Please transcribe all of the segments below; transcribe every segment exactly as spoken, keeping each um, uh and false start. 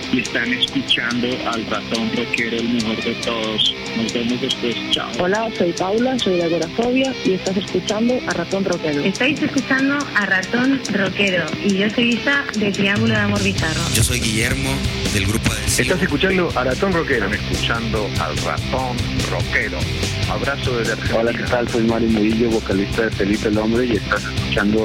y están escuchando al Ratón Rockero, el mejor de todos. Nos vemos después, chao. Hola, soy Paula, soy de Agorafobia y estás escuchando a Ratón Rockero. Estáis escuchando a Ratón Rockero y yo soy Isa de Triángulo de Amor Bizarro. Yo soy Guillermo del grupo de... Estás escuchando a Ratón Rockero. Están escuchando al Ratón Rockero. Abrazo desde Argentina. Hola, ¿qué tal? Soy Mario Murillo, vocalista de Felipe el Hombre, y estás escuchando...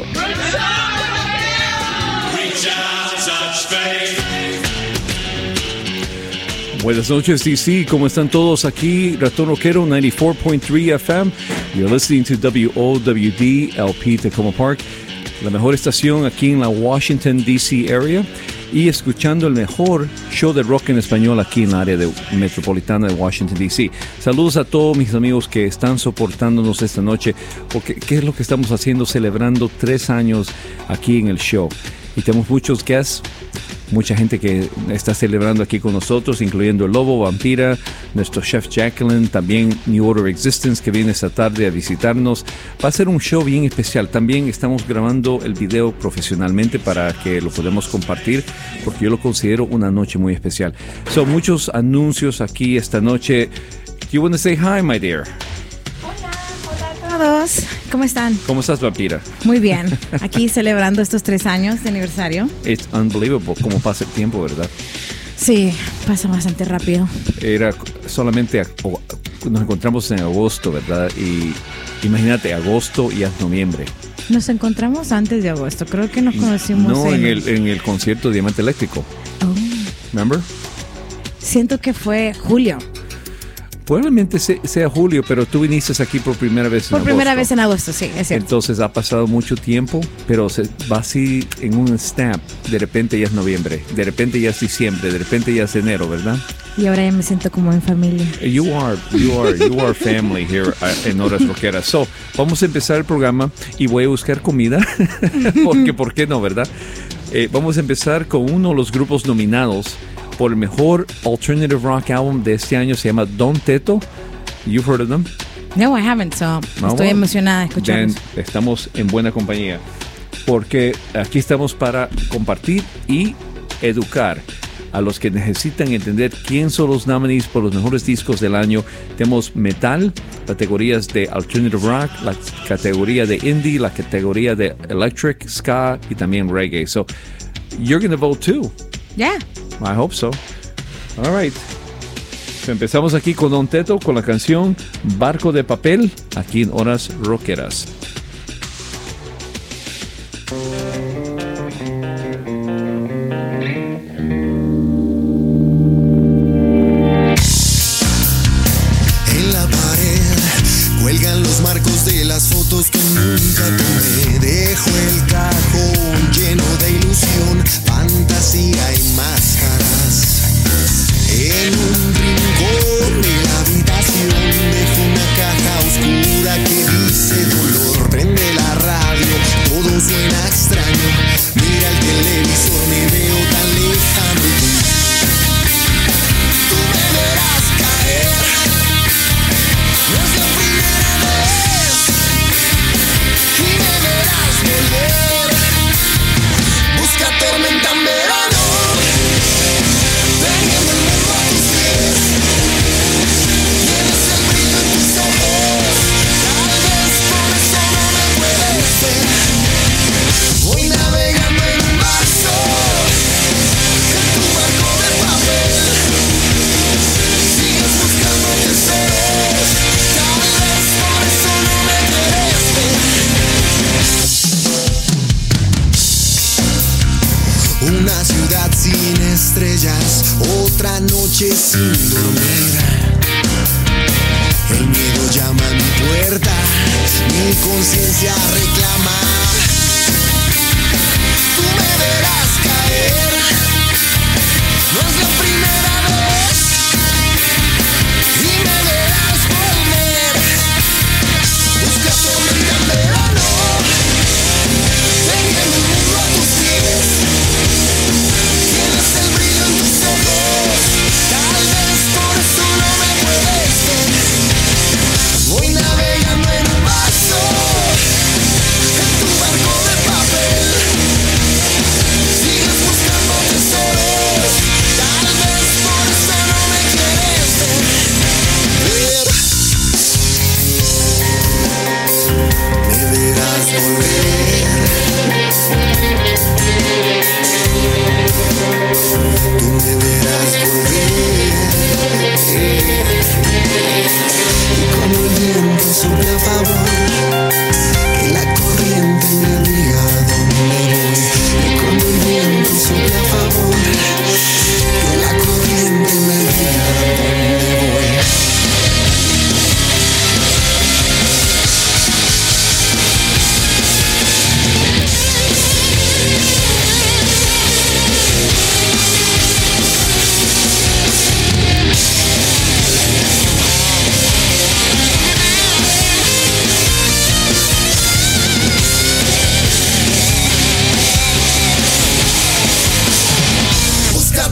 Buenas noches, D C. ¿Cómo están todos? Aquí, Ratón Rockero, ninety four point three F M. You're listening to W O W D L P Tacoma Park, la mejor estación aquí en la Washington, D C area, y escuchando el mejor show de rock en español aquí en la área de, metropolitana de Washington, D C. Saludos a todos mis amigos que están soportándonos esta noche, porque ¿qué es lo que estamos haciendo? Celebrando tres años aquí en el show. Y tenemos muchos guests, mucha gente que está celebrando aquí con nosotros, incluyendo el Lobo, Vampira, nuestro chef Jacqueline, también New Order Existence, que viene esta tarde a visitarnos. Va a ser un show bien especial. También estamos grabando el video profesionalmente para que lo podamos compartir, porque yo lo considero una noche muy especial. Son muchos anuncios aquí esta noche. Do you want to say hi, my dear? Todos, ¿cómo están? ¿Cómo estás, Vampira? Muy bien, aquí celebrando estos tres años de aniversario. It's unbelievable cómo pasa el tiempo, ¿verdad? Sí, pasa bastante rápido. Era solamente, a, nos encontramos en agosto, ¿verdad? Y imagínate, agosto y hasta noviembre. Nos encontramos antes de agosto, creo que nos conocimos No, en, en el, en el concierto de Diamante Eléctrico. Oh. ¿Remember? Siento que fue julio. Probablemente sea julio, pero tú viniste aquí por primera vez en Por agosto. primera vez en agosto, sí, es cierto. Entonces ha pasado mucho tiempo, pero se va así en un snap. De repente ya es noviembre, de repente ya es diciembre, de repente ya es enero, ¿verdad? Y ahora ya me siento como en familia. You are, you are, you are family here en Horas Rockeras. So, vamos a empezar el programa y voy a buscar comida, porque ¿por qué no, verdad? Eh, vamos a empezar con uno de los grupos nominados por el mejor alternative rock album de este año. Se llama Don Teto. You've heard of them? No, I haven't, so No, estoy well, emocionada de escucharlos. then estamos en buena compañía, porque aquí estamos para compartir y educar a los que necesitan entender quién son los nominees por los mejores discos del año. Tenemos metal, categorías de alternative rock, la categoría de indie, la categoría de electric, ska y también reggae. So, you're going to vote too. Yeah. I hope so. All right. Empezamos aquí con Don Teto con la canción Barco de Papel, aquí en Horas Rockeras. En la pared cuelgan los marcos de las fotos que nunca tomé. Dejo el cajón lleno de ilusión, fantasía y máscaras. En un rincón de la habitación dejo una caja oscura que dice dolor. Prende la radio, todo suena extraño. Mira el televisor, me veo tan lejano y tú. Tú me verás caer, no es la primera vez. Y me verás volver. Busca tormenta en verano, teniendo el mundo a tus pies. Tienes el brillo en tus ojos, tal vez por eso no me puedes ver. Voy navegando en un vaso, en tu barco de papel. Sigues buscando tesoros, tal vez por eso no me quieres ver. Una ciudad sin estrellas, otra noche sin dormir. El miedo llama a mi puerta, mi conciencia reclama. Tú me verás caer, no es la primera vez. Y me verás volver. Busca tormenta en verano, teniendo el mundo a tus pies. Tienes el brillo en tus ojos, tal vez por eso no me puedes ver. Voy navegando en un vaso, en tu barco de papel. Sigues buscando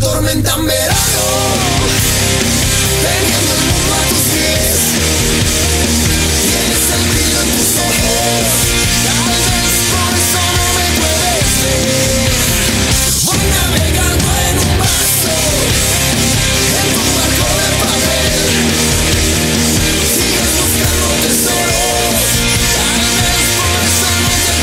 tormenta en verano, teniendo el mundo a tus pies. Tienes el brillo en tus ojos, tal vez por eso no me puedes ver. Voy navegando en un vaso, en tu barco de papel. Sigues buscando tesoros, tal vez por eso no te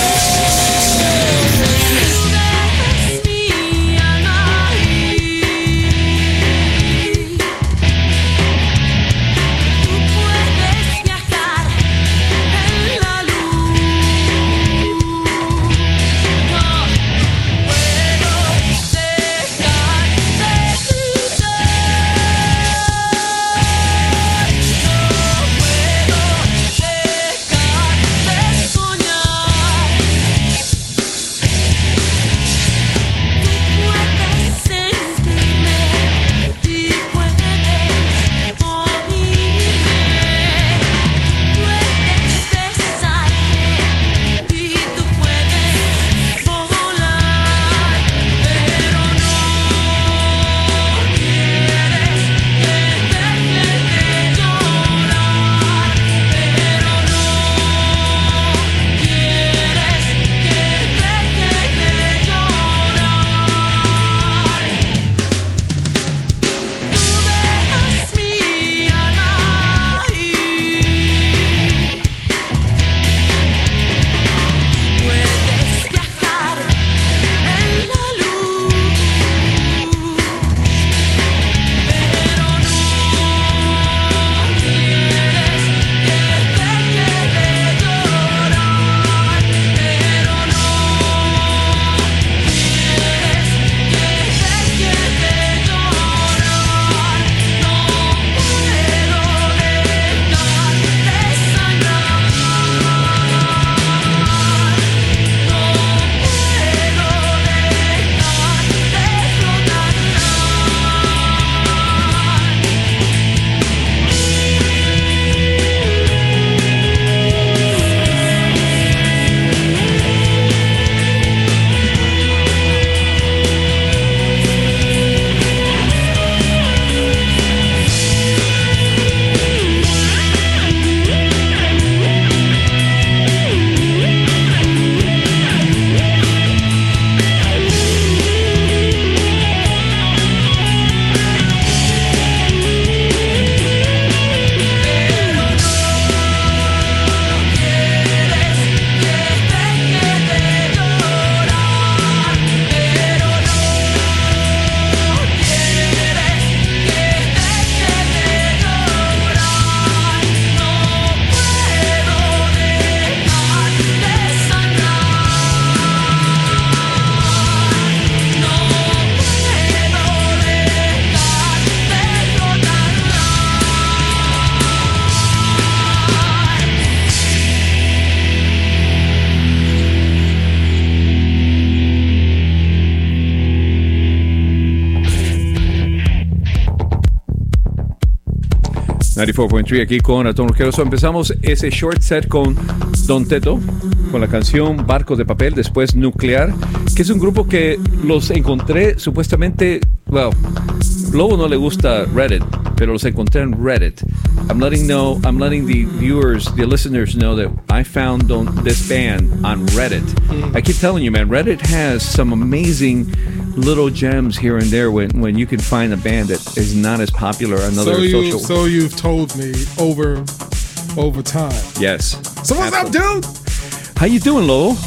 noventa y cuatro punto tres aquí con Ratón Rockero. So, empezamos ese short set con Don Teto, con la canción Barcos de Papel, después Nuclear, que es un grupo que los encontré supuestamente, well, Lobo no le gusta Reddit, pero los encontré en Reddit. I'm letting know, I'm letting the viewers, the listeners know that I found don, this band on Reddit. I keep telling you, man, Reddit has some amazing little gems here and there when, when you can find a band that is not as popular on other so you, social. So you've told me over over time. Yes. So what's up, dude? How you doing, Lowell?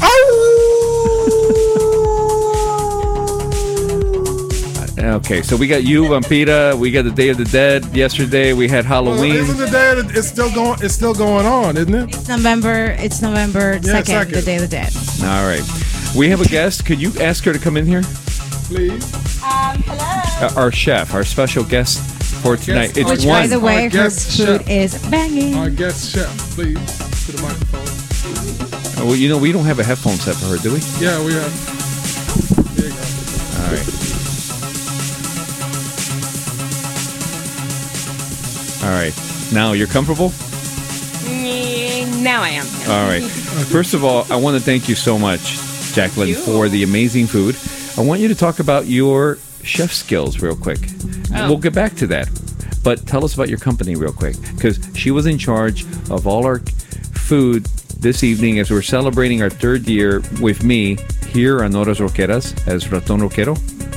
Okay, so we got you, Vampira. We got the Day of the Dead. Yesterday we had Halloween. Well, isn't the Day of the, it's still going? It's still going on, isn't it? It's November. It's November Yeah, second, second. the Day of the Dead. All right. We have a guest. Could you ask her to come in here? Please. Um, hello. Uh, our chef, our special guest for tonight. guest- It's Which, one. by the way, Our her guest food chef. is banging. Our guest chef, please, to the microphone. Oh, well, you know, we don't have a headphone set for her, do we? Yeah, we have. There you go. All right. All right. Now you're comfortable? Now I am. All right. First of all, I want to thank you so much, Jacqueline, Thank you. for the amazing food. I want you to talk about your chef skills real quick. Oh. We'll get back to that. But tell us about your company real quick, because she was in charge of all our food this evening as we're celebrating our third year with me here on Horas Rockeras as Raton Rockero.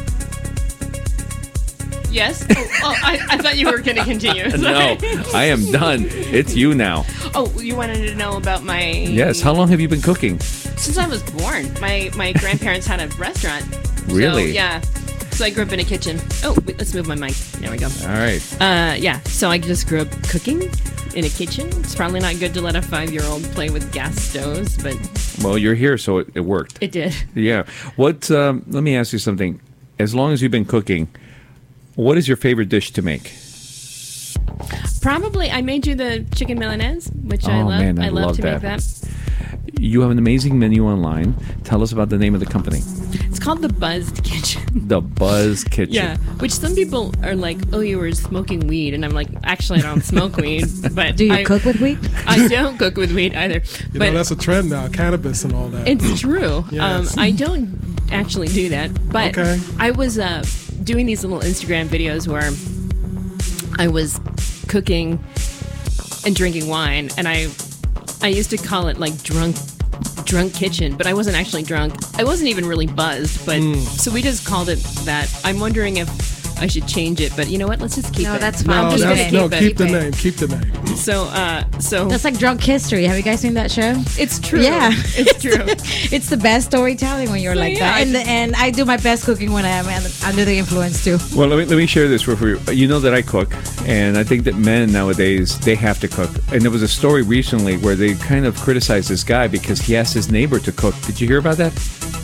Yes? Oh, oh I, I thought you were going to continue. No, I am done. It's you now. Oh, you wanted to know about my... Yes. How long have you been cooking? Since I was born. My, my grandparents had a restaurant. Really? So, yeah. So I grew up in a kitchen. Oh, wait, let's move my mic. There we go. All right. Uh, yeah. So I just grew up cooking in a kitchen. It's probably not good to let a five-year-old play with gas stoves, but... Well, you're here, so it, it worked. It did. Yeah. What? Um, let me ask you something. As long as you've been cooking, what is your favorite dish to make? Probably, I made you the chicken milanese, which oh, I love. Man, I, I love, love to that. make that. You have an amazing menu online. Tell us about the name of the company. It's called The Buzzed Kitchen. The Buzz Kitchen. Yeah, which some people are like, oh, you were smoking weed. And I'm like, actually, I don't smoke weed. But Do you I, cook with weed? I don't cook with weed either. You but know, that's a trend now, cannabis and all that. It's true. Yes. Um, I don't actually do that. But Okay. I was uh, doing these little Instagram videos where I was cooking and drinking wine. And I I used to call it like drunk drunk kitchen, but I wasn't actually drunk. I wasn't even really buzzed, but Mm. so we just called it that. I'm wondering if I should change it, but you know what? Let's just keep No, it. that's fine. No, I'm just that's- gonna keep no, it. keep the Keep it. name. Keep the name. So, uh, so That's like Drunk History. Have you guys seen that show? it's true. Yeah. it's true. It's the best storytelling when you're So, like yeah, that. And, and I do my best cooking when I am under the influence too. Well, let me let me share this with you. You know that I cook, and I think that men nowadays they have to cook. And there was a story recently where they kind of criticized this guy because he asked his neighbor to cook. Did you hear about that?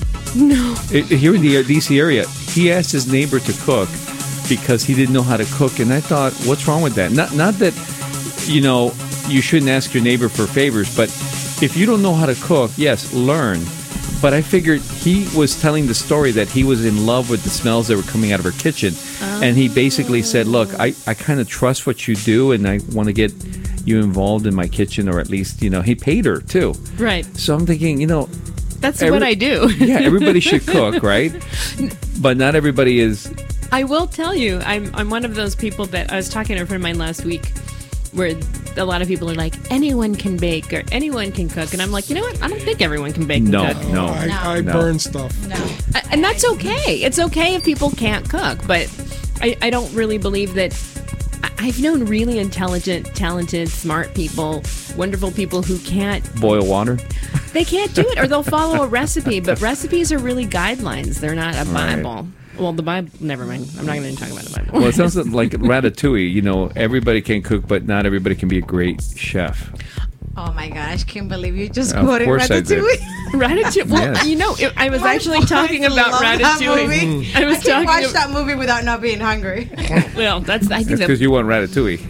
No. It, here in the D C area, he asked his neighbor to cook because he didn't know how to cook, and I thought, what's wrong with that? Not not that, you know, you shouldn't ask your neighbor for favors, but if you don't know how to cook, yes, learn. But I figured he was telling the story that he was in love with the smells that were coming out of her kitchen, Oh. and he basically said, look, I, I kind of trust what you do, and I want to get you involved in my kitchen, or at least, you know, he paid her too. Right. So I'm thinking, you know, That's every- what I do. yeah, everybody should cook, right? But not everybody is. I will tell you, I'm I'm one of those people that I was talking to a friend of mine last week, where a lot of people are like, anyone can bake or anyone can cook, and I'm like, you know what? I don't think everyone can bake. No, and cook. no, I, No. I No. burn stuff. No. Uh, and that's okay. It's okay if people can't cook, but I, I don't really believe that. I- I've known really intelligent, talented, smart people, wonderful people who can't. Boil water. They can't do it, or they'll follow a recipe. But recipes are really guidelines. They're not a Right. Bible. Well, the Bible. Never mind. I'm not going to talk about the Bible. Well, it sounds like Ratatouille. You know, everybody can cook, but not everybody can be a great chef. Oh my gosh, can't believe you just Of quoted course I did. Ratatouille. Ratatouille. Well, Yes. you know, it, I was My actually boys talking about love that Ratatouille. movie. I was I can't talking. watch ab- that movie without not being hungry. Well, that's. I think That's that. because you want Ratatouille.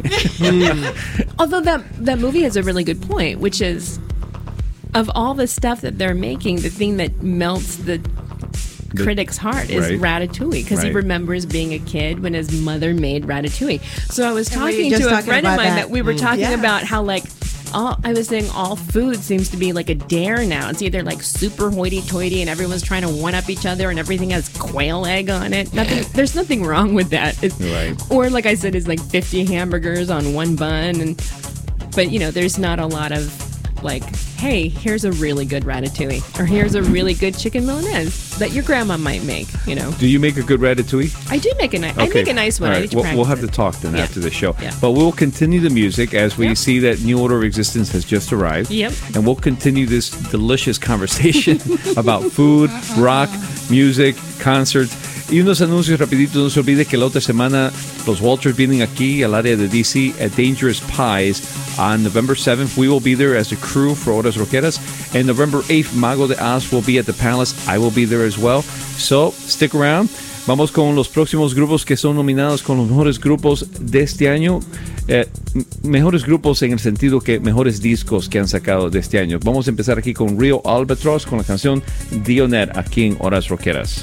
Although that that movie has a really good point, which is, of all the stuff that they're making, the thing that melts the The- critic's heart is right. Ratatouille, because he Right. remembers being a kid when his mother made Ratatouille. So I was And were you talking just to a talking friend of about mine that? that we were talking Yes. about how like. All, I was saying all food seems to be like a dare now. It's either like super hoity-toity and everyone's trying to one-up each other and everything has quail egg on it. Nothing. There's nothing wrong with that. It's, Right. Or like I said, it's like fifty hamburgers on one bun, and but you know, there's not a lot of like, hey, here's a really good ratatouille, or here's a really good chicken milanese that your grandma might make. You know, Do you make a good Ratatouille? I do make a nice. I make a nice one. All I right. need to We'll, practice we'll have to it. talk then Yeah. after the show. Yeah. But we'll continue the music as we Yep. see that New Order of Existence has just arrived. Yep. And we'll continue this delicious conversation about food, rock, music, concerts. Y unos anuncios rapiditos. No se olvide que la otra semana los Walters vienen aquí al área de D C at Dangerous Pies on November seventh. We will be there as a crew for Horas Rockeras. And November eighth, Mago de Oz will be at the Palace. I will be there as well. So, stick around. Vamos con los próximos grupos que son nominados con los mejores grupos de este año. Eh, m- mejores grupos en el sentido que mejores discos que han sacado de este año. Vamos a empezar aquí con Rio Albatross con la canción Dioner aquí en Horas Rockeras.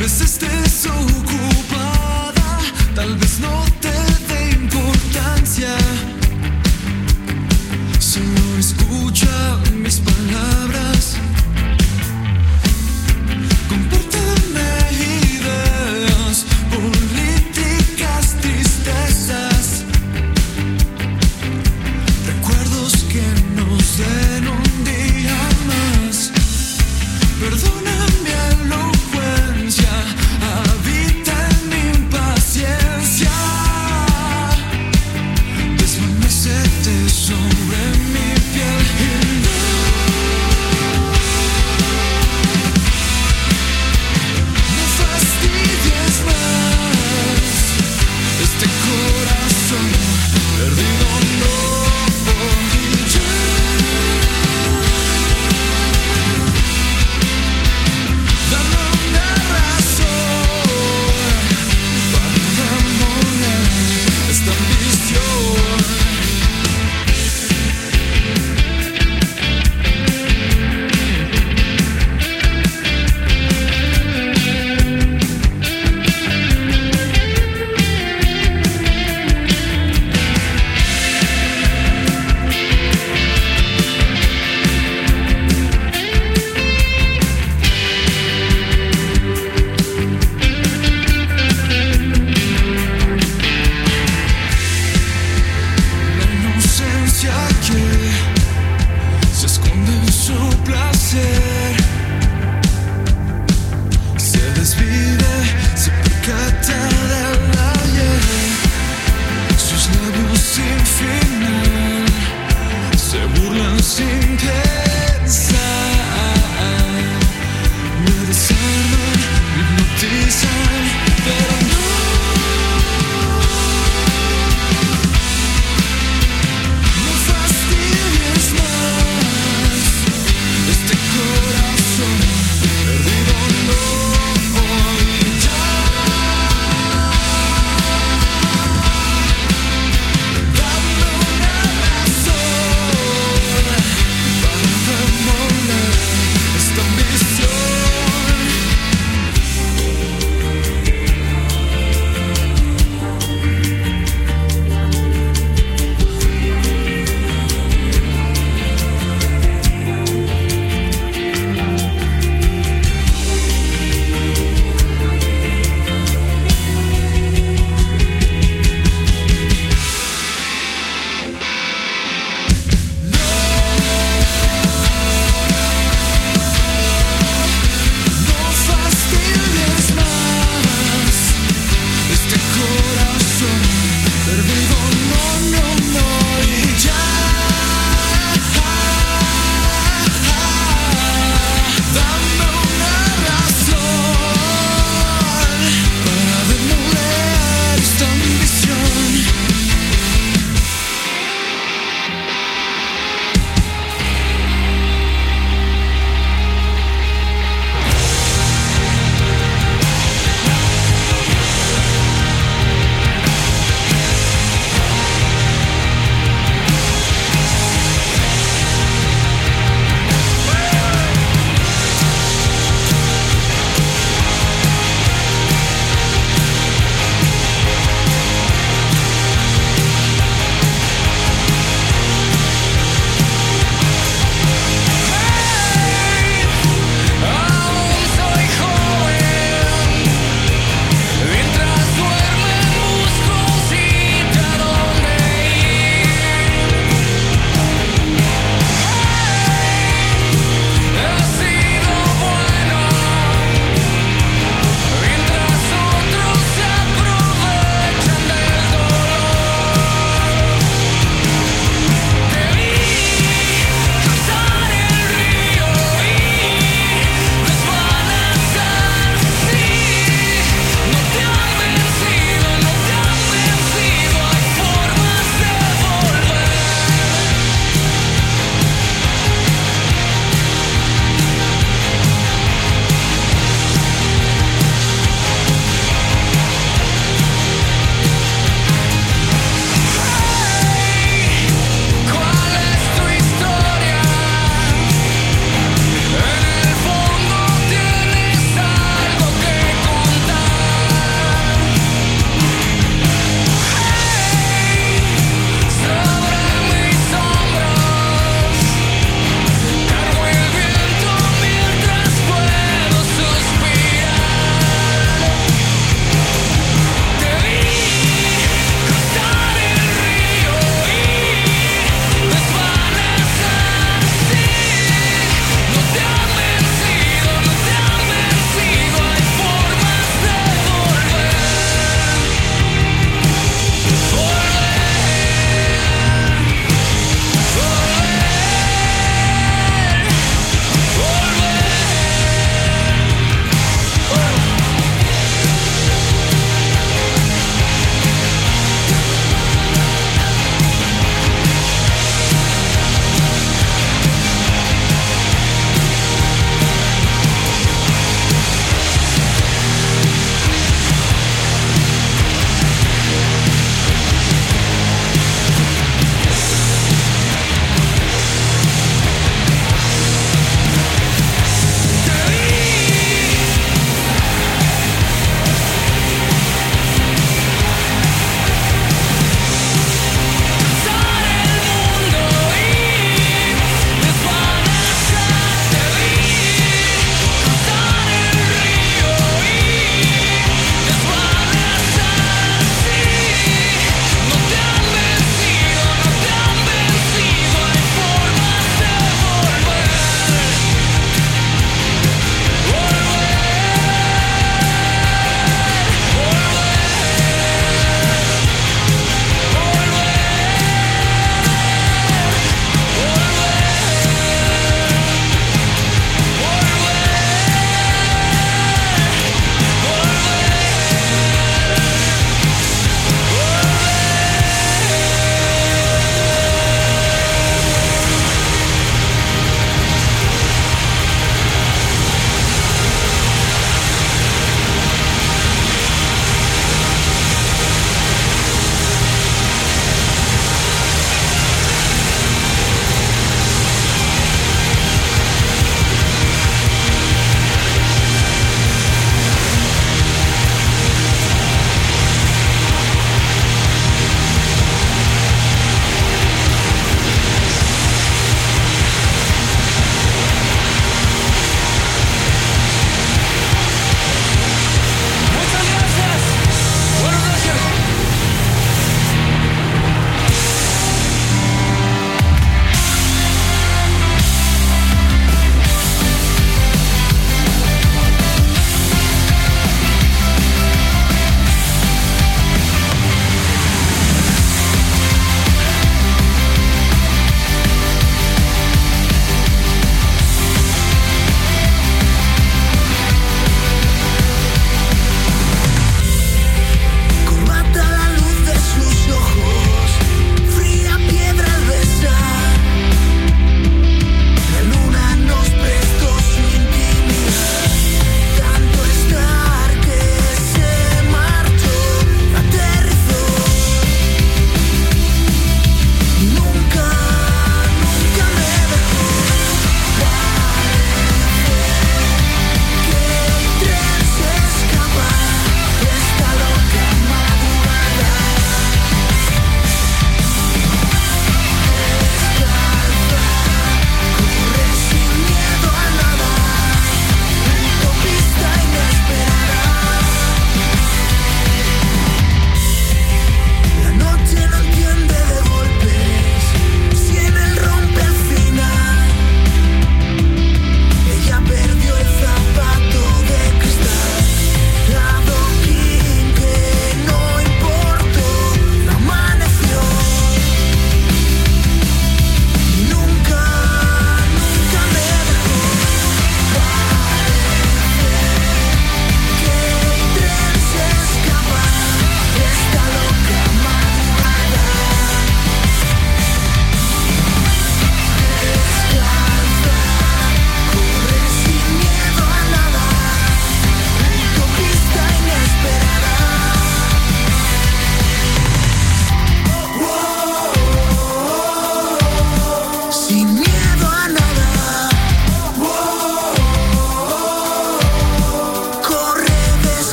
veces desocupada, tal vez no te dé importancia. Solo escucha mis palabras. Compárteme ideas, políticas, tristezas, recuerdos que nos den un día más. Perdona mi elocuencia, había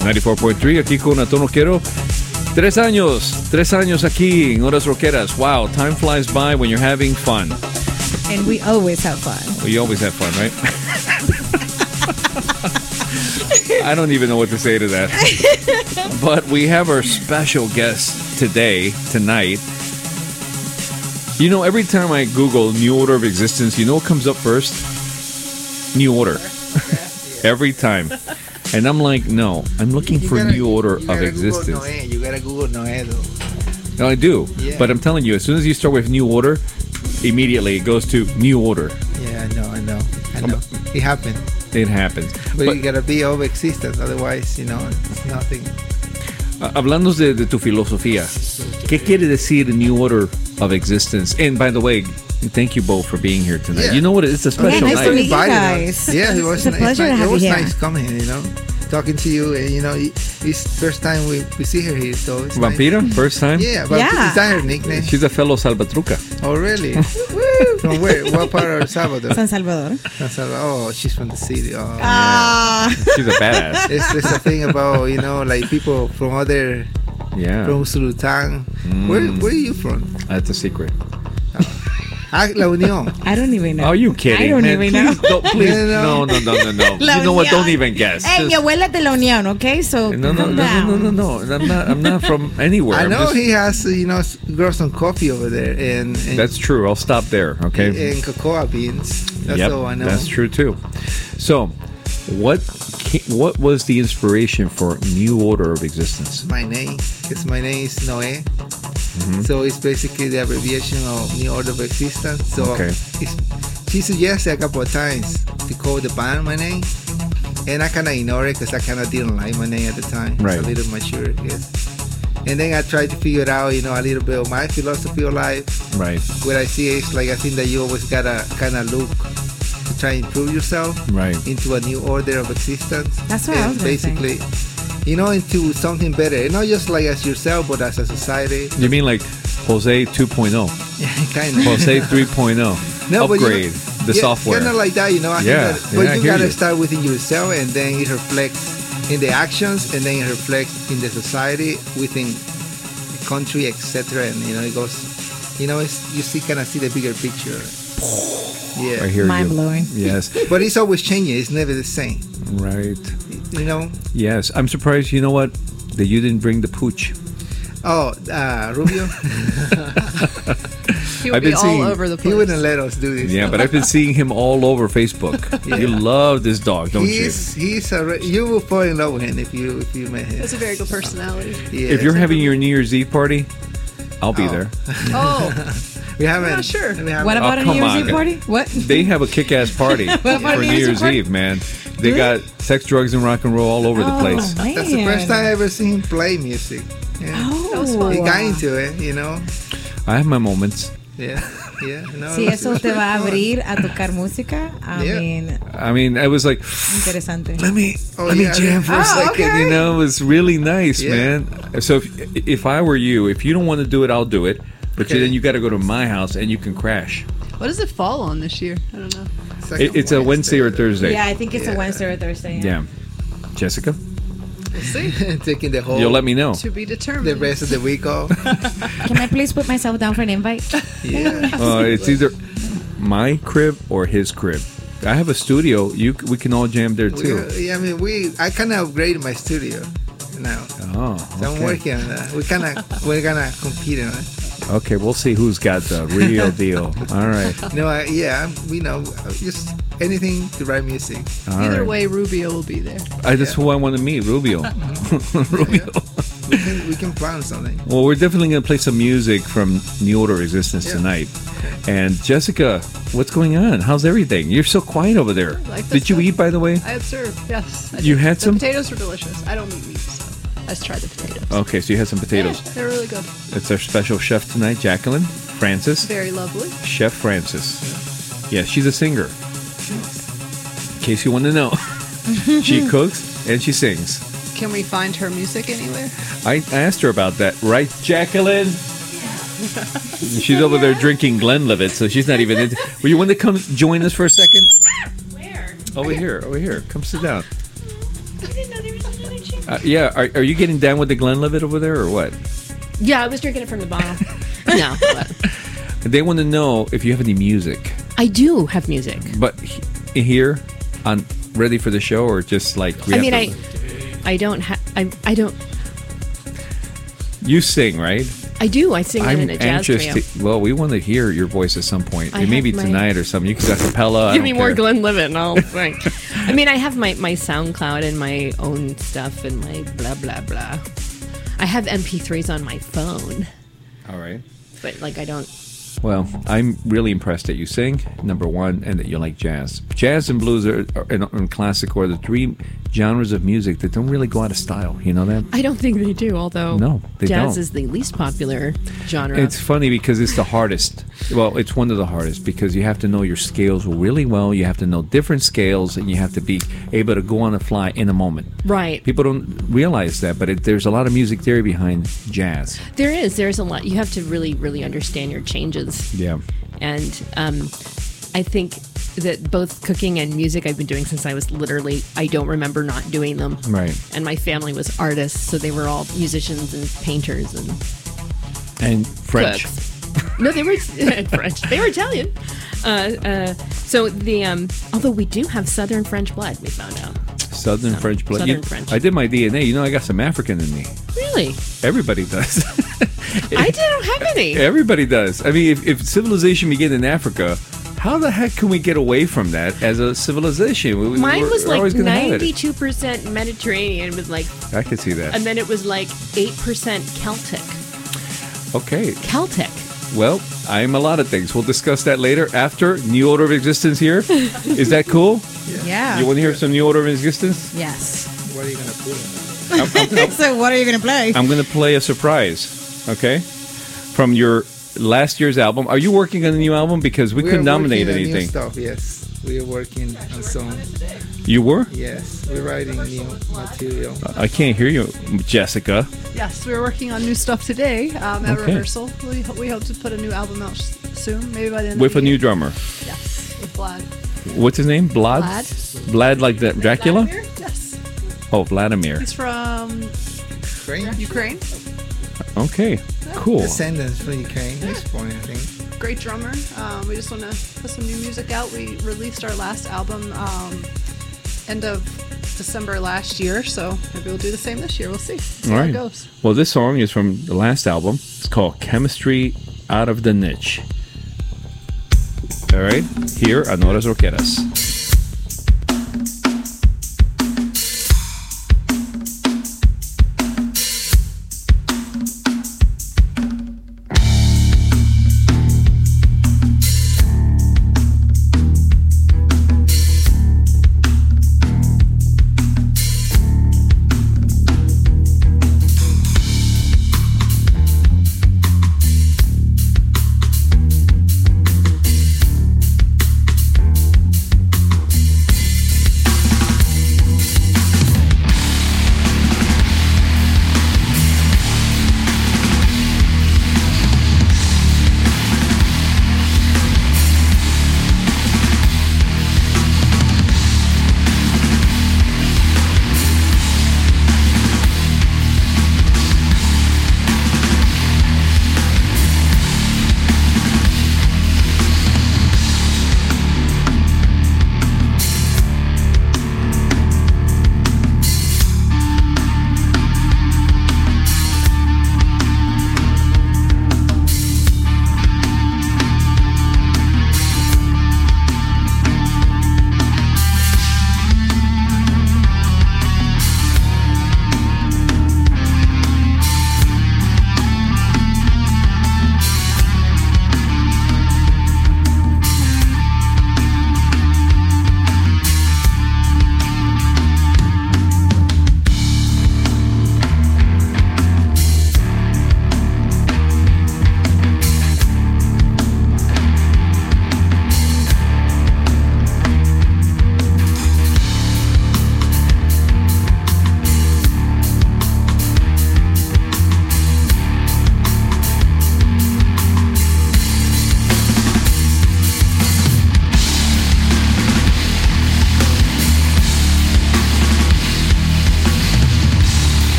noventa y cuatro punto tres, aquí con Ratón Rockero. Tres años, tres años aquí en Horas Rockeras. Wow, time flies by when you're having fun. And we always have fun. We always have fun, right? I don't even know what to say to that. But we have our special guest today, tonight. You know, every time I Google New Order of Existence, you know what comes up first? New Order. Every time. And I'm like, no, I'm looking You for gotta- New Order you of gotta Existence. Google Noé. You gotta Google Noé, though. No, I do. Yeah. But I'm telling you, as soon as you start with New Order, immediately it goes to New Order. Yeah, I know, I know, I know. It happened. It happens. But, But, you gotta be of existence, otherwise, you know, it's nothing. uh, hablando de, de tu filosofía, ¿qué quiere decir New Order of Existence? And by the way, thank you both for being here tonight. Yeah. You know what? It's a special nice night. to meet you Invited guys. us. Yeah, it was, It's a nice. pleasure to It have you was here. nice coming, you know, talking to you. And, you know, it- it's first time we, we see her here, so it's Vampira, nice. first time? Yeah, but Yeah. is that her nickname? She's a fellow Salvatruca. Oh, really? Woo! From where? What part of El Salvador? San Salvador. San Salvador. Oh, she's from the city. Oh, Ah. She's a badass. It's, it's a thing about, you know, like people from other, Yeah. from Sultan. Mm. Where, where are you from? That's a secret. Ah, La Unión. I don't even know. Are you kidding? I don't man? even know. Please, don't, please. No, No, no, no, no, no. La You know what? Unión. Don't even guess. Hey, mi Just- abuela es de la Unión, okay? So no, no, calm no, down. no, no, no, no. I'm not. I'm not from anywhere. I I'm know just- he has, you know, grow some coffee over there and, and That's true. I'll stop there. Okay. and cocoa beans. That's Yep, all I know. that's true too. So, what ca- what was the inspiration for New Order of Existence? My name, because my name is Noé. Mhm. So it's basically the abbreviation of New Order of Existence. So Okay. it's, she suggested a couple of times to call the band my name, and I kind of ignored it because I kind of didn't like my name at the time. Right. It's a little mature, yes. And then I tried to figure it out, you know, a little bit of my philosophy of life. Right. What I see is like I think that you always gotta kind of look to try and improve yourself Right. into a new order of existence. That's what I and was gonna say. basically, you know, into something better, not just like as yourself, but as a society. You mean like Jose two point oh, kind of. Jose three point oh, No, but you know- upgrade the yeah, software? Kind of like that, you know. I Yeah, think that, but yeah, I you hear gotta you. start within yourself, and then it reflects in the actions, and then it reflects in the society, within the country, et cetera. And you know, it goes. You know, it's, you see, kind of see the bigger picture. Yeah. I hear Mind you. blowing. Yes. But it's always changing. It's never the same. Right. You know. Yes. I'm surprised. You know what? That you didn't bring the pooch. Oh, uh, Rubio. He would I've be been all seeing- over the He place. wouldn't let us do this. Yeah, but I've been seeing him all over Facebook. Yeah. You love this dog, don't he's, He's a. Re- you will fall in love with him if you if you met him. That's a very good personality. you? Yeah. If you're having your New Year's Eve party, I'll be Oh. there. Oh, we haven't. not sure. We haven't. What about Oh, a come New Year's on. Eve party? What? They have a kick-ass party for about New New Year's Eve Year's party? Eve, man. They got sex, drugs, and rock and roll all over the Oh, place. man. That's the first time I ever seen him play music. Yeah. Oh, That was fun. He got into it, you know. I have my moments. Yeah, yeah. No, Si it was- eso it te was va a fun. abrir a tocar música, I Yeah. mean, I mean, I was like, interesante. let me Oh, let yeah, me jam for a Oh, second. okay. You know, it was really nice, Yeah. man. So if, if I were you, if you don't want to do it, I'll do it. But Okay. you, then you got to go to my house and you can crash. what does it fall on this year? I don't know. It's, like It, it's a Wednesday or Thursday. Yeah, I think it's Yeah. a Wednesday or Thursday. Yeah. Jessica, We'll see. taking the whole you'll let me know. To be determined. the rest of the week off. Can I please put myself down for an invite? Yeah. Uh, it's either my crib or his crib. I have a studio. You c- we can all jam there We, too. yeah, I mean, we. I kind of upgraded my studio now. Oh, So I'm okay. working on that. We kind of we're gonna compete on it. Okay, we'll see who's got the real deal. All right. No, I, yeah, we know just anything to write music. All Either right. way, Rubio will be there. I, that's who I want to meet, Rubio. Rubio. We can we can plan something. Well, we're definitely going to play some music from New Order Existence Yeah. tonight. And Jessica, what's going on? How's everything? You're so quiet over there. Like Did this you stuff. eat, by the way? I had served, yes. I You did. had the some? potatoes were delicious. I don't eat meat, so let's try the potatoes. Okay, so you had some potatoes. Yeah, they're really good. It's our special chef tonight, Jacqueline Francis. Very lovely. Chef Francis. Yeah, she's a singer. In case you want to know. She cooks and she sings. Can we find her music anywhere? I asked her about that, right, Jacqueline? She's over there drinking Glenlivet, so she's not even in. Will you want to come join us for a second? Where? Over here, over here. Come sit down. I didn't know there was another Uh, yeah, are, are you getting down with the Glenlivet over there or what? Yeah, I was drinking it from the bottle. No, but they want to know if you have any music. I do have music, but he, here on Ready for the Show, or just like we I have mean, to, I, I don't have, I, I don't. You sing, right? I do. I sing I'm in a jazz trio. anxious to, well, we want to hear your voice at some point. I It may be have my- tonight or something. You can do a cappella. Give me more Glenlivet and I'll sing. I mean, I have my, my SoundCloud and my own stuff and my blah, blah, blah. I have M P threes on my phone. All right. But, like, I don't... Well, I'm really impressed that you sing, number one, and that you like jazz. Jazz and blues are, are, and, and classical are the three genres of music that don't really go out of style. You know that? I don't think they do, although No, they jazz don't. is the least popular genre. It's funny because it's the hardest. Well, it's one of the hardest because you have to know your scales really well. You have to know different scales, and you have to be able to go on the fly in a moment. Right. People don't realize that, but it, there's a lot of music theory behind jazz. There is. There's a lot. You have to really, really understand your changes. Yeah. And um, I think that both cooking and music I've been doing since I was literally, I don't remember not doing them. Right. And my family was artists, so they were all musicians and painters and And French. cooks. No, they were French. They were Italian. Uh, uh, so the um, although we do have Southern French blood, we found out. Southern Some French blood. Southern You- French. I did my D N A. You know, I got some African in me. Really? Everybody does. I don't have any. Everybody does. I mean, if, if civilization began in Africa, how the heck can we get away from that as a civilization? We, Mine we're- was we're like always gonna have it. ninety-two percent Mediterranean with like, I can see that. and then it was like eight percent Celtic. Okay. Celtic. Well, I'm a lot of things. We'll discuss that later after New Order of Existence here. Is that cool? Yeah. You want to hear some New Order of Existence? Yes. What are you gonna put in I'm, I'm, I'm, So what are you going to play? I'm going to play a surprise, okay? From your last year's album. Are you working on a new album? Because we, We couldn't are nominate working on new anything. stuff, yes, we are working on some. You were? Yes, we're writing new material. I can't hear you, Jessica. Yes, we're working on new stuff today um, at Okay. rehearsal. We, ho- we hope to put a new album out s- soon, maybe by the end With of a the new year. drummer. Yes, with Vlad. What's his name? Vlad? Vlad. Vlad like the Dracula? Vladimir? Yes. Oh, Vladimir. He's from Ukraine? Ukraine. Okay, cool. Descendants from Ukraine. This point, I think. Great drummer. Um, we just want to put some new music out. We released our last album um, end of December last year, so maybe we'll do the same this year. We'll see. See All how right. it goes. Well, this song is from the last album. It's called Chemistry Out of the Niche. All right, here on Horas Roqueras.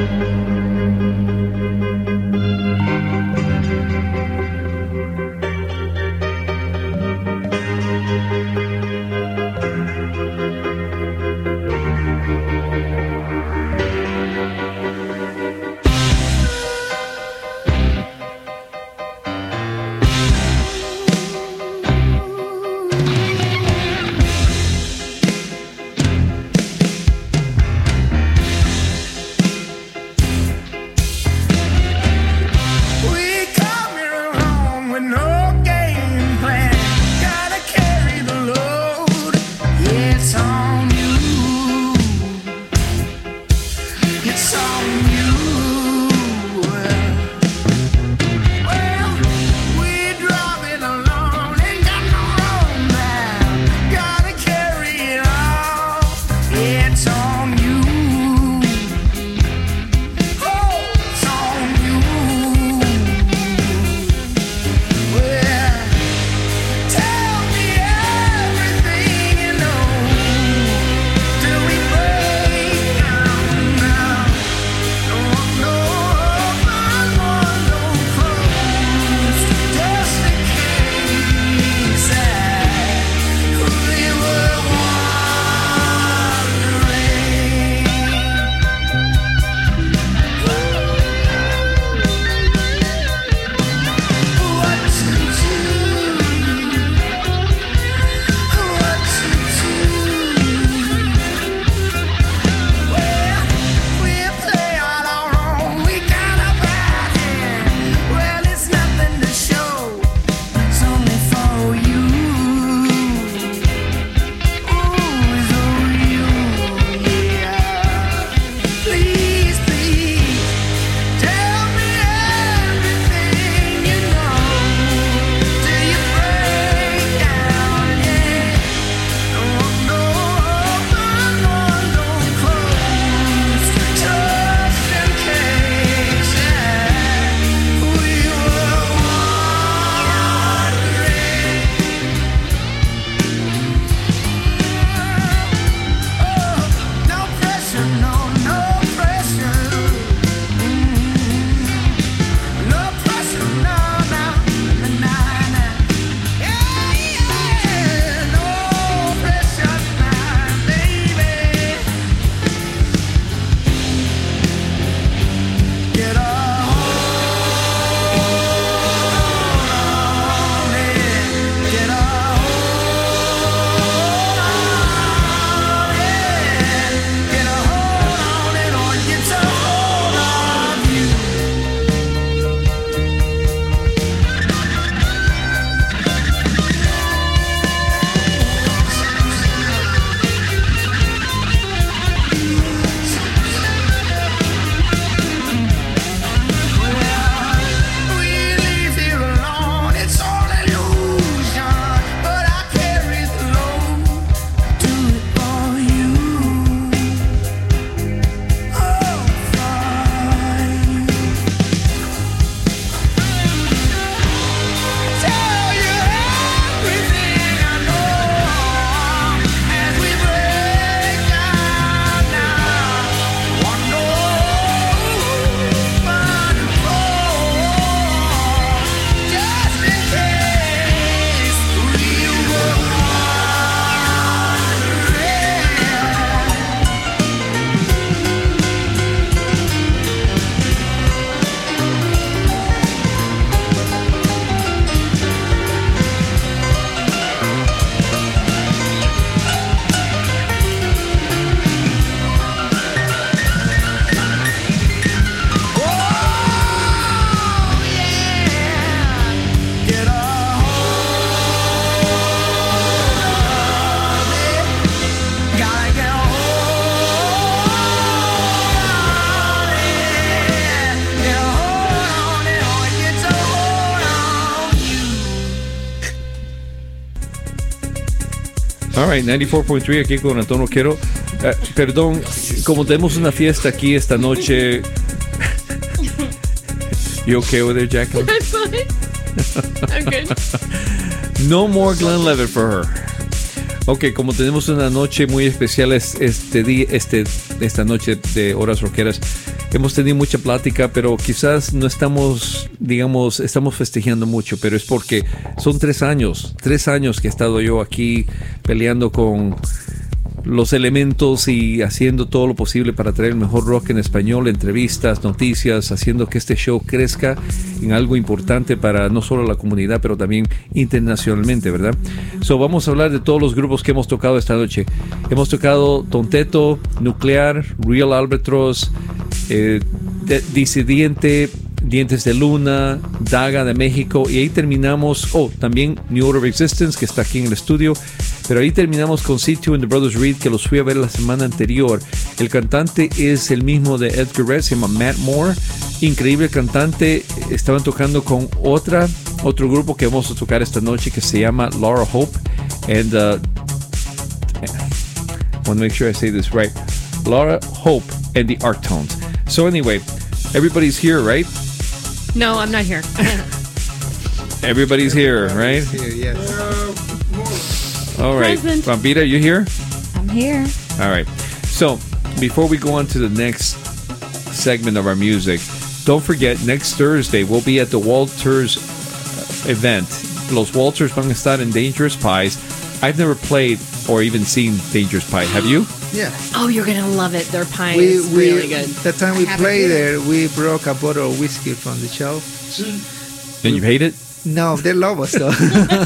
All right, ninety-four point three aquí con Antonio Roquero. Uh, perdón, como tenemos una fiesta aquí esta noche. You okay with it, Jacqueline? I'm fine. I'm good. No more Glenn Levitt for her. Ok, como tenemos una noche muy especial este día, este, esta noche de Horas Rockeras, hemos tenido mucha plática, pero quizás no estamos, digamos, estamos festejando mucho, pero es porque son tres años, tres años que he estado yo aquí peleando con los elementos y haciendo todo lo posible para traer el mejor rock en español, entrevistas, noticias, haciendo que este show crezca en algo importante para no solo la comunidad, pero también internacionalmente, ¿verdad? So, vamos a hablar de todos los grupos que hemos tocado esta noche. Hemos tocado Tonteto, Nuclear, Real Albatross, eh, Disidente, Dientes de Luna, Daga de México, y ahí terminamos, oh, también New Order of Existence, que está aquí en el estudio, pero ahí terminamos con C two and the Brothers Reed, que los fui a ver la semana anterior. El cantante es el mismo de Edgar Red, se llama Matt Moore, increíble cantante. Estaban tocando con otra, otro grupo que vamos a tocar esta noche que se llama Laura Hope, and uh, I want to make sure I say this right, Laura Hope and the Arctones. So anyway, everybody's here, right? No, I'm not here. Everybody's here, right? Here, yes. All right. Present. Vampira, you here? I'm here. All right. So, before we go on to the next segment of our music, don't forget, next Thursday, we'll be at the Walters uh, event. Los Walters van a estar in Dangerous Pies. I've never played or even seen Dangerous Pie. Have you? Yeah. Oh, you're going to love it. Their pie We, is we, really good. That time we played there, we broke a bottle of whiskey from the shelf. And you hate it? No, they love us though.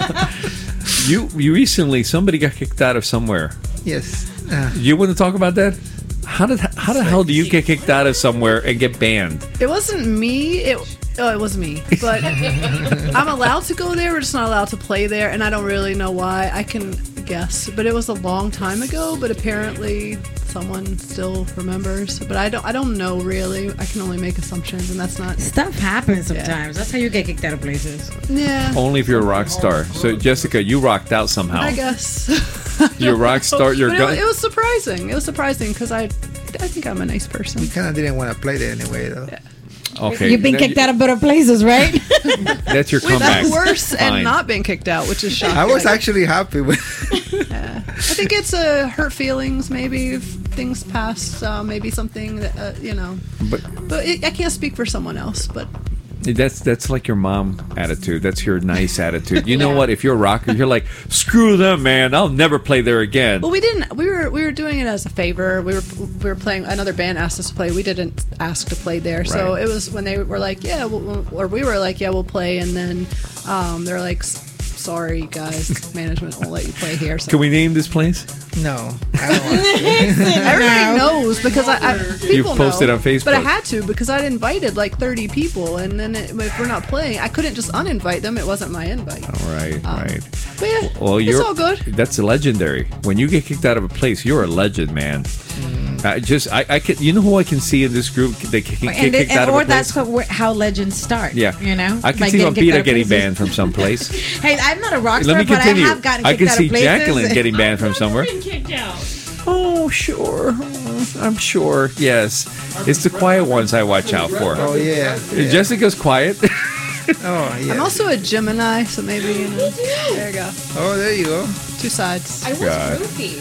You you recently, somebody got kicked out of somewhere. Yes. Uh, You want to talk about that? How did how the hell do you get kicked out of somewhere and get banned? It wasn't me. It oh, it was me. But I'm allowed to go there. We're just not allowed to play there, and I don't really know why. I can guess, but it was a long time ago. But apparently, someone still remembers. But I don't. I don't know really. I can only make assumptions, and that's not. Stuff happens sometimes. That's how you get kicked out of places. Yeah. Only if you're a rock star. So Jessica, you rocked out somehow. I guess. You're a rock star. You're But gun- it, it was surprising. It was surprising because I, I think I'm a nice person. we kind of didn't want to play there anyway though. Yeah. Okay. You've been Then kicked out of better places, right? That's your We've comeback. been worse Fine. and not been kicked out, which is shocking. I was actually happy with. Yeah. I think it's uh, hurt feelings, maybe if things past, uh, maybe something that uh, you know. But But it, I can't speak for someone else. But that's that's like your mom attitude. That's your nice attitude. You know what? If you're a rocker, you're like, screw them, man. I'll never play there again. well, we didn't. We were we were doing it as a favor. We were we were playing. Another band asked us to play. We didn't ask to play there. So Right. it was when they were like, yeah, we'll, or we were like, yeah, we'll play, and then um, they're like, sorry, guys, management won't let you play here. So Can we name this place? No, I don't want to. everybody knows because I, I people You posted know, on Facebook. but I had to because I'd invited like thirty people, and then it, if we're not playing, I couldn't just uninvite them. It wasn't my invite. All right, Um, right. But yeah, Well, it's you're all good. That's legendary. When you get kicked out of a place, you're a legend, man. I just, I, I can. You know who I can see in this group? They get, get and kicked and, out of or a place. that's how, how legends start. Yeah, You know? I can By see getting kicked out Vampira of getting places. banned from some place. Hey, I'm not a rock Let star, me continue. but I have gotten I kicked can out see of places. Jacqueline getting banned from somewhere. kicked out. Oh, sure. I'm sure. Yes. It's the quiet ones I watch out for. Oh yeah. yeah. Jessica's quiet. Oh yeah. I'm also a Gemini, so maybe you know. There you go. Oh, there you go. Two sides. I was God. roofied.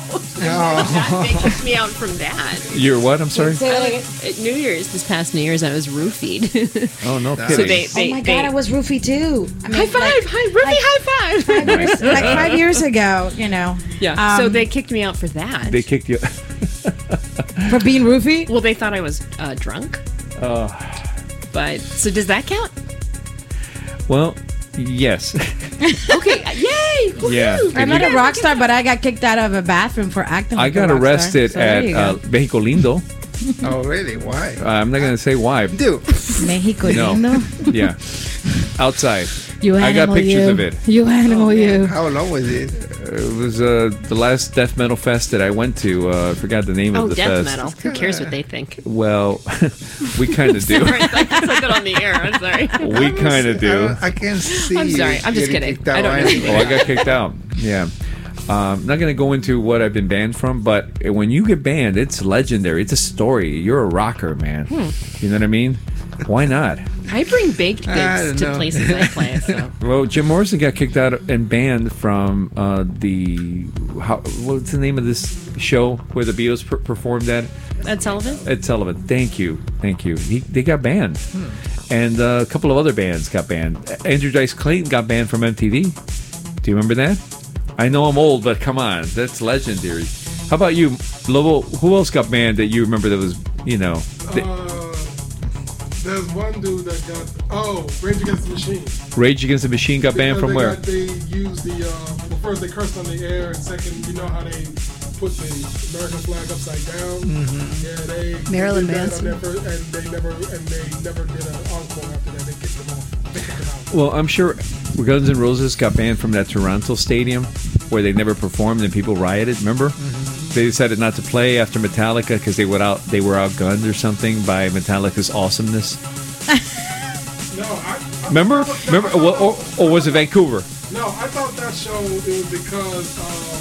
Oh. They kicked me out from that. You're what? I'm sorry? I, at New Year's, this past New Year's, I was roofied. Oh, no So kidding. So they, they, Oh my they, God, I was roofie too. I mean, high five, like, hi, roofie, like- high five. five years, like five years ago, you know. Yeah. so Um, they kicked me out for that. They kicked you. For being roofie? well, they thought I was uh, drunk. Oh. But so does that count? Well, yes. Okay. Yay! Woohoo! Yeah. I'm not a rock star, but I got kicked out of a bathroom for acting I like got a rock arrested star. So there at you go. uh, Mexico Lindo. Oh really? Why? Uh, I'm not going to say why. Dude. Mexico No. lindo. Yeah. Outside. You I got animal, pictures you. of it. You animal, you. How long was it? It was uh, the last death metal fest that I went to. Uh, I forgot the name Oh, of the death fest. metal. Who cares what they think? Well, we kind of do. Sorry, I said that on the air. I'm sorry. We kind of I, do. don't- I can't see. I'm sorry. you I'm just getting kidding. kicked out I don't or know. anything. Oh, I got kicked out. Yeah. Um, not going to go into what I've been banned from, but when you get banned, it's legendary. It's a story. You're a rocker, man. Hmm. You know what I mean? Why not? I bring baked I goods don't to know. places I play. So. Well, Jim Morrison got kicked out and banned from uh, the how, what's the name of this show where the Beatles per- performed at? Ed Sullivan? Ed Sullivan. Thank you, thank you. He, they got banned, hmm. and uh, a couple of other bands got banned. Andrew Dice Clayton got banned from M T V. Do you remember that? I know I'm old, but come on, that's legendary. How about you, Lobo? Who else got banned that you remember that was, you know? Th- uh, there's one dude that got oh Rage Against the Machine. Rage Against the Machine got banned because from they where? Got, they used the uh, well, first they cursed on the air, and second, you know how they put the American flag upside down. Mm-hmm. Yeah, they Marilyn they did that Manson, on their first, and they never and they never did an encore after that. They kicked them off. They kicked them out. Well, I'm sure Guns N' Roses got banned from that Toronto stadium where they never performed and people rioted. Remember? Mm-hmm. They decided not to play after Metallica because they were out they were outgunned or something by Metallica's awesomeness. No, I, I remember? thought, no, remember? I thought, Or, or, or was it Vancouver? No, I thought that show it was because um,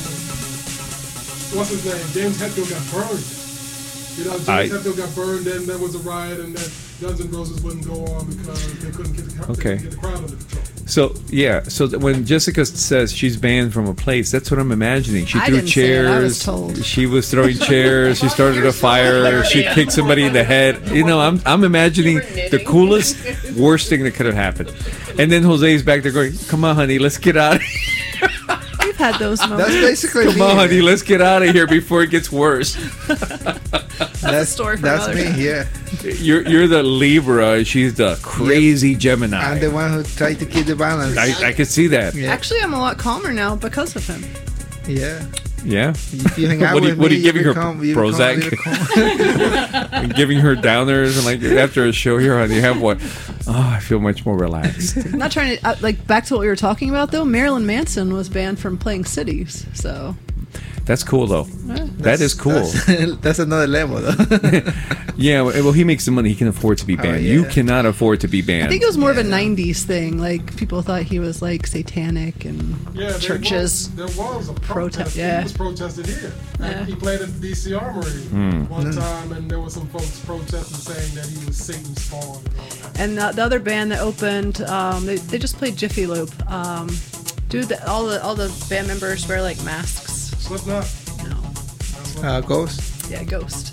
what's his name? James Hetfield got burned. You know, James I, Hetfield got burned, then there was a riot, and then Guns N' Roses wouldn't go on because they couldn't get the, okay. they couldn't get the crowd under control. So yeah, so that when Jessica says she's banned from a place, that's what I'm imagining. She I threw didn't say it, chairs. I was told. She was throwing chairs. She started a fire. She kicked somebody in the head. You know, I'm I'm imagining the coolest, worst thing that could have happened. And then Jose's back there going, "Come on, honey, let's get out of here." We've had those moments. That's basically Come me. on, honey, let's get out of here before it gets worse. That's, That's a story for That's another me. time. Yeah. You're you're the Libra. She's the crazy Gemini. I'm the one who tried to keep the balance. I, I could see that. Yeah. Actually, I'm a lot calmer now because of him. Yeah. Yeah. If you hang out what are you, with what are me, you giving her? become, you become a Prozac? little calm. And giving her downers and like after a show here, honey, you have what? Oh, I feel much more relaxed. I'm not trying to uh, like back to what we were talking about though. Marilyn Manson was banned from playing cities, so that's cool though. Yeah. That is cool. That's, that's another level though. Yeah, well, he makes the money; he can afford to be banned. Oh, yeah. You cannot afford to be banned. I think it was more yeah. of a nineties thing. Like people thought he was like satanic and Yeah, there churches. Was, there was a protest. Protest, yeah. He was protested here. Yeah. He played at the D C Armory Mm. one time, and there were some folks protesting saying that he was Satan's spawn and all that. And the, the other band that opened, um, they, they just played Jiffy Lube. Um, dude, the, all the all the band members wear like masks. Slipknot. No. Uh, Ghost. Yeah, Ghost.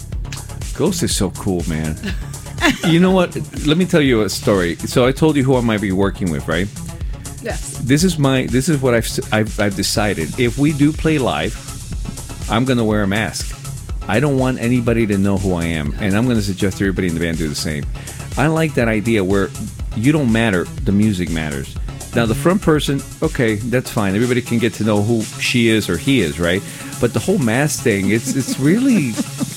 Ghost is so cool, man. You know what? Let me tell you a story. So I told you who I might be working with, right? Yes. This is my. This is what I've I've, I've decided. If we do play live, I'm gonna wear a mask. I don't want anybody to know who I am, and I'm gonna suggest everybody in the band do the same. I like that idea where you don't matter, the music matters. Now the front person, okay, that's fine. Everybody can get to know who she is or he is, right? But the whole mask thing, it's it's really.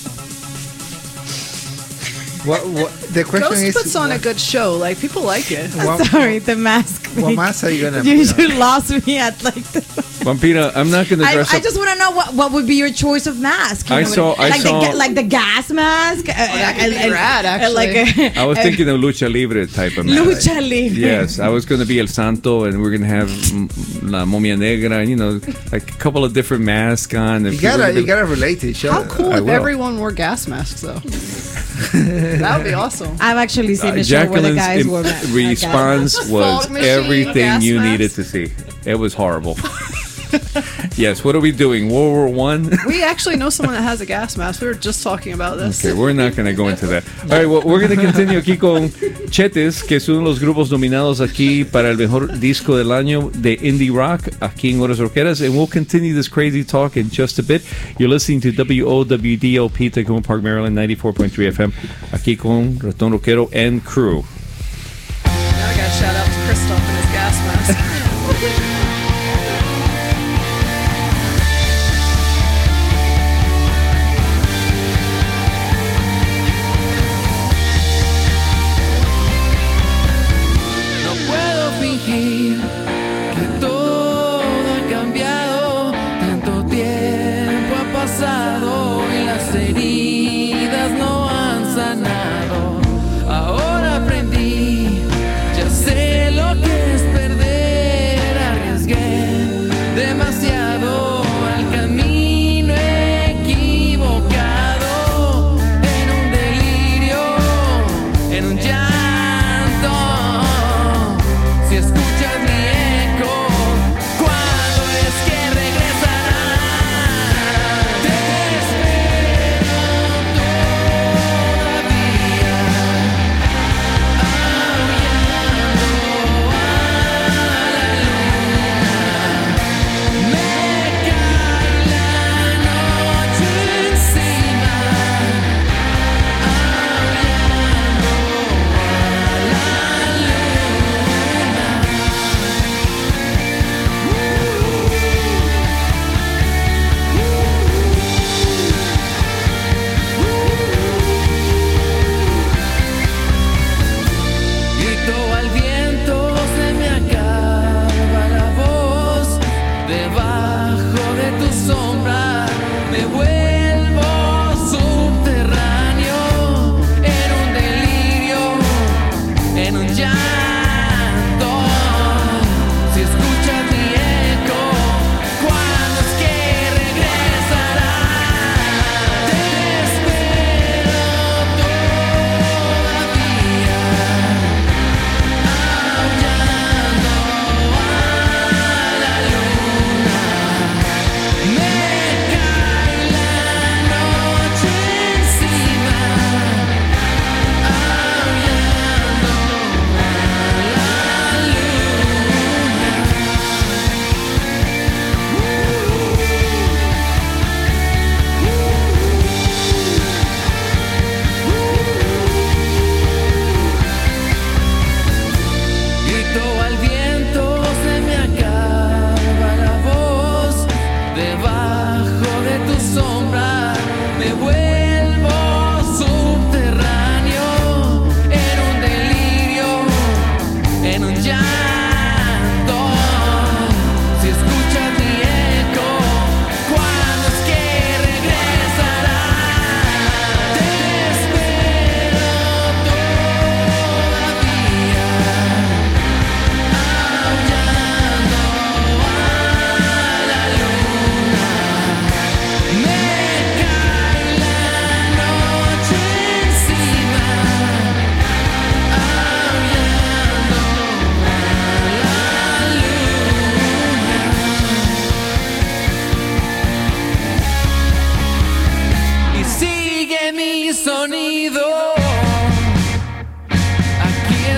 What, what the question Ghost is? puts on what, a good show. Like people like it. What, Sorry, the mask. what mask are you gonna? You, put you on? lost me at like the. Vampira, I'm not gonna I, dress I up. just want to know what, what would be your choice of mask. You I know, saw- I like saw- the ga- like the gas mask. Oh, that could be rad, actually. Like a, I was thinking of lucha libre type of mask. lucha libre. Yes, I was going to be El Santo, and we're going to have mm, La Momia Negra, and you know, like a couple of different masks on. You gotta, you gotta relate to each How other. cool I if will. everyone wore gas masks though. That would be awesome. I've actually seen Uh, a show where the Jacqueline's guys im- wore ma- response Fog was machine, everything gas you mask. needed to see. It was horrible. Yes, what are we doing? World War One? We actually know someone that has a gas mask. We were just talking about this. Okay, we're not going to go into that. All right, well, we're going to continue aquí con Chetes, que es uno de los grupos nominados aquí para el mejor disco del año de indie rock aquí en Horas Rockeras, and we'll continue this crazy talk in just a bit. You're listening to W O W D L P, Tacoma Park, Maryland, ninety-four point three F M, aquí con Ratón Rockero and crew. Now I gotta shout out to Christoph and his gas mask. Que todo ha cambiado, tanto tiempo ha pasado y las heridas no han sanado. Ahora aprendí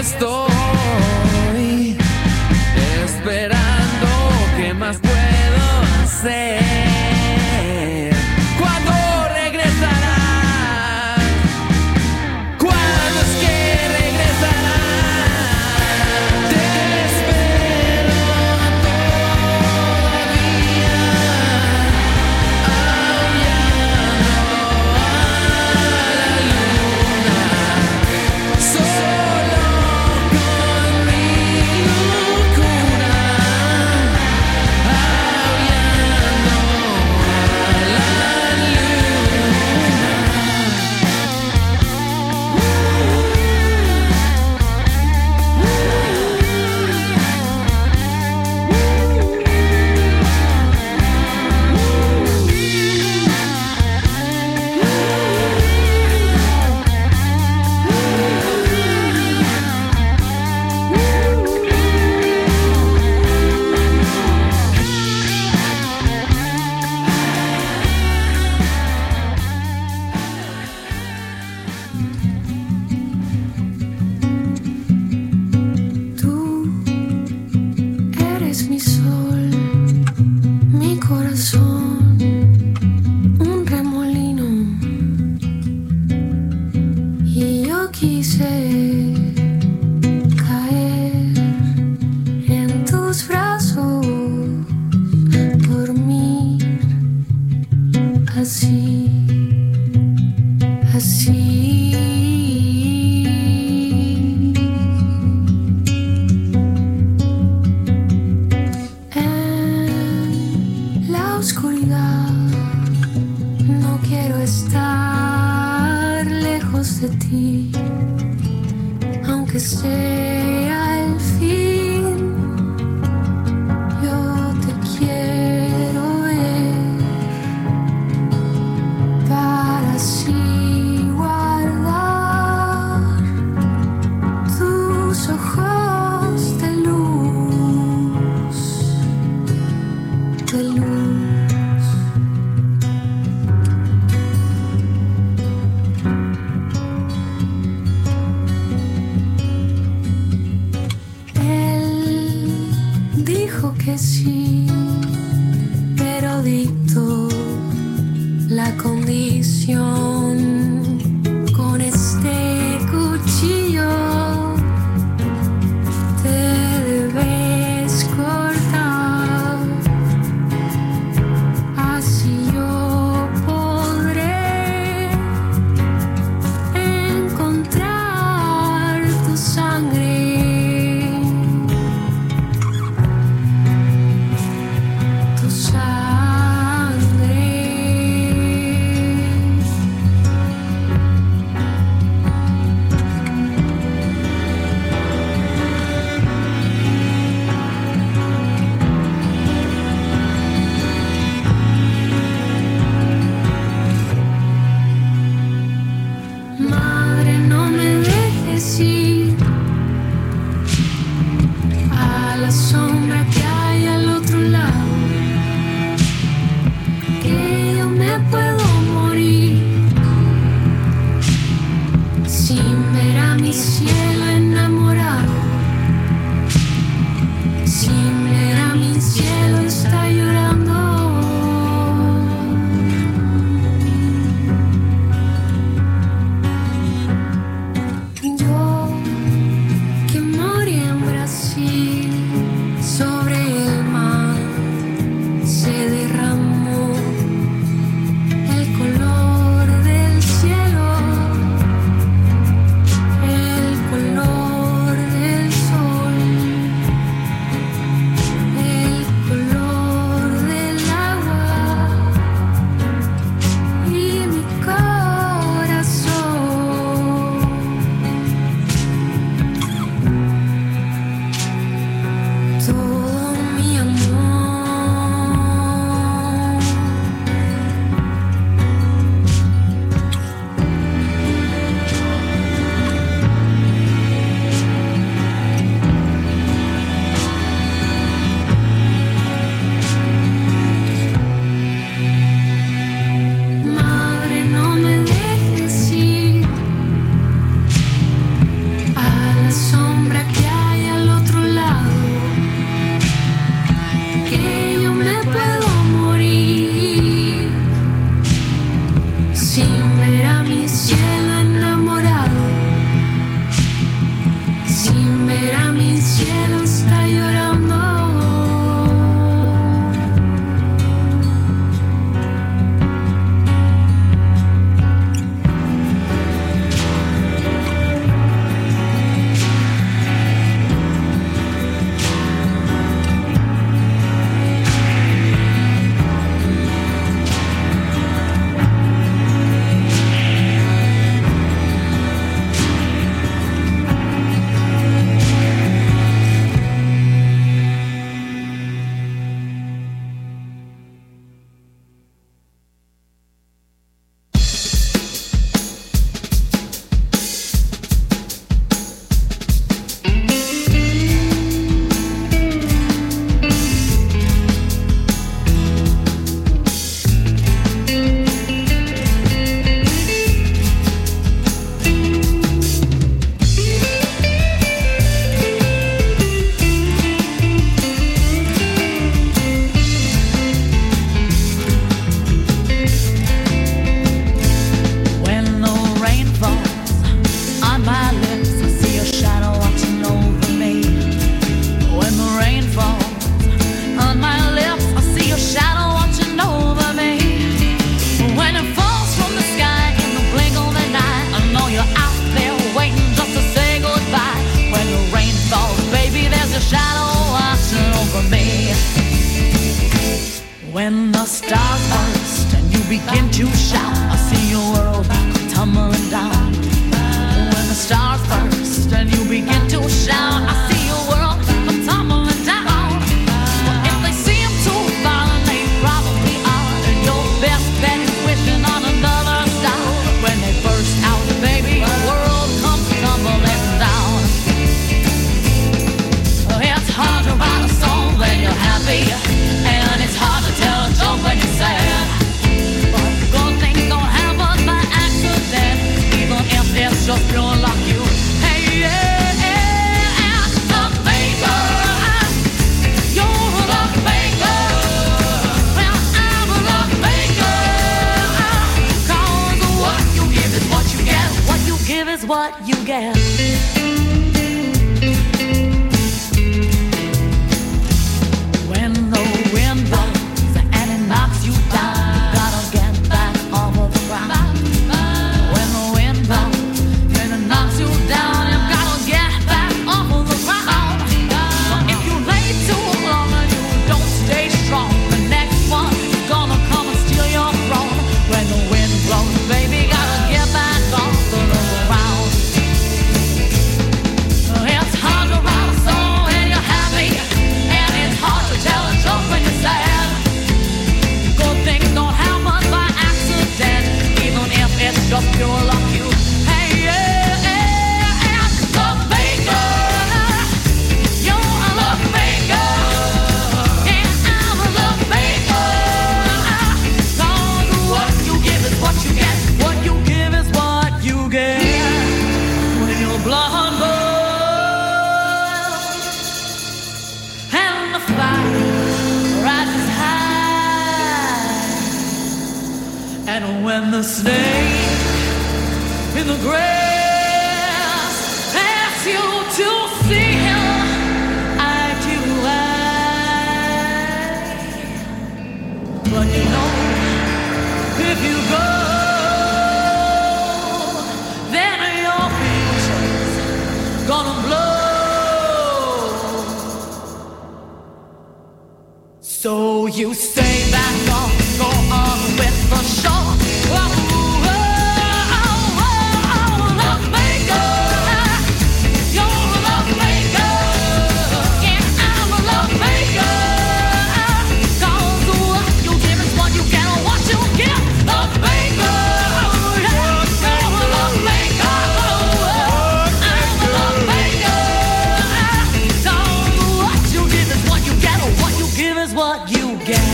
estoy esperando. ¿Qué más puedo hacer? ¿Cuándo regresarás? ¿Cuándo es que regresarás? Te espero todavía, aullando a la luna, solo con mi locura, aullando a la eres mi sol, mi corazón, un remolino. Y yo quise caer en tus brazos, dormir así, así. En la oscuridad no quiero estar lejos de ti, aunque sea el fin. Yo te quiero ver para así guardar tus ojos de luz, de luz. Él dijo que sí, pero dictó la condición. Con este cuchillo te debes cortar, así yo podré encontrar tu sangre. begin to shout, I see your world tumbling down. When the stars burst and you begin to shout, I see your world tumbling down. Well, if they seem too violent, they probably are. And your best bet is wishing on another star. When they burst out, baby, your world comes tumbling down. Oh, it's hard to write a song when you're happy, and it's hard to tell a joke when you're sad. But good things don't happen by accident, even if it's just pure luck. You, hey, yeah, yeah, the maker, you're the maker. Well, I'm the maker. 'Cause what you give is what you get. What you give is what you get. When the wind blows and it knocks you down, you gotta get back off of the ground. When the wind blows and it knocks you down, you gotta get back off of the ground. But if you lay too long and you don't stay strong, the next one is gonna come and steal your throne. When the wind blows, baby, gotta get back off of the ground. It's hard to write a song when you're happy, and it's hard to tell a joke when you're sad. Good things don't happen by accident, even if it's just pure luck. You, hey, yeah, yeah, the maker. You're a luck maker, and I'm a luck maker. 'Cause what you give is what you get. What you give is what you get. When your blood boils and the fire rises high, and when the snake in the grass asks you to see him eye to eye, but you know if you go, then your future's gonna blow. So you stay back on, go on with the show. Oh, oh, oh, oh, luck maker. You're a luck maker, and I'm a luck maker. 'Cause what you give is what you get, or what you get, luck maker. You're a luck maker. I'm a luck maker. 'Cause what you give is what you get, or what you give is what you get.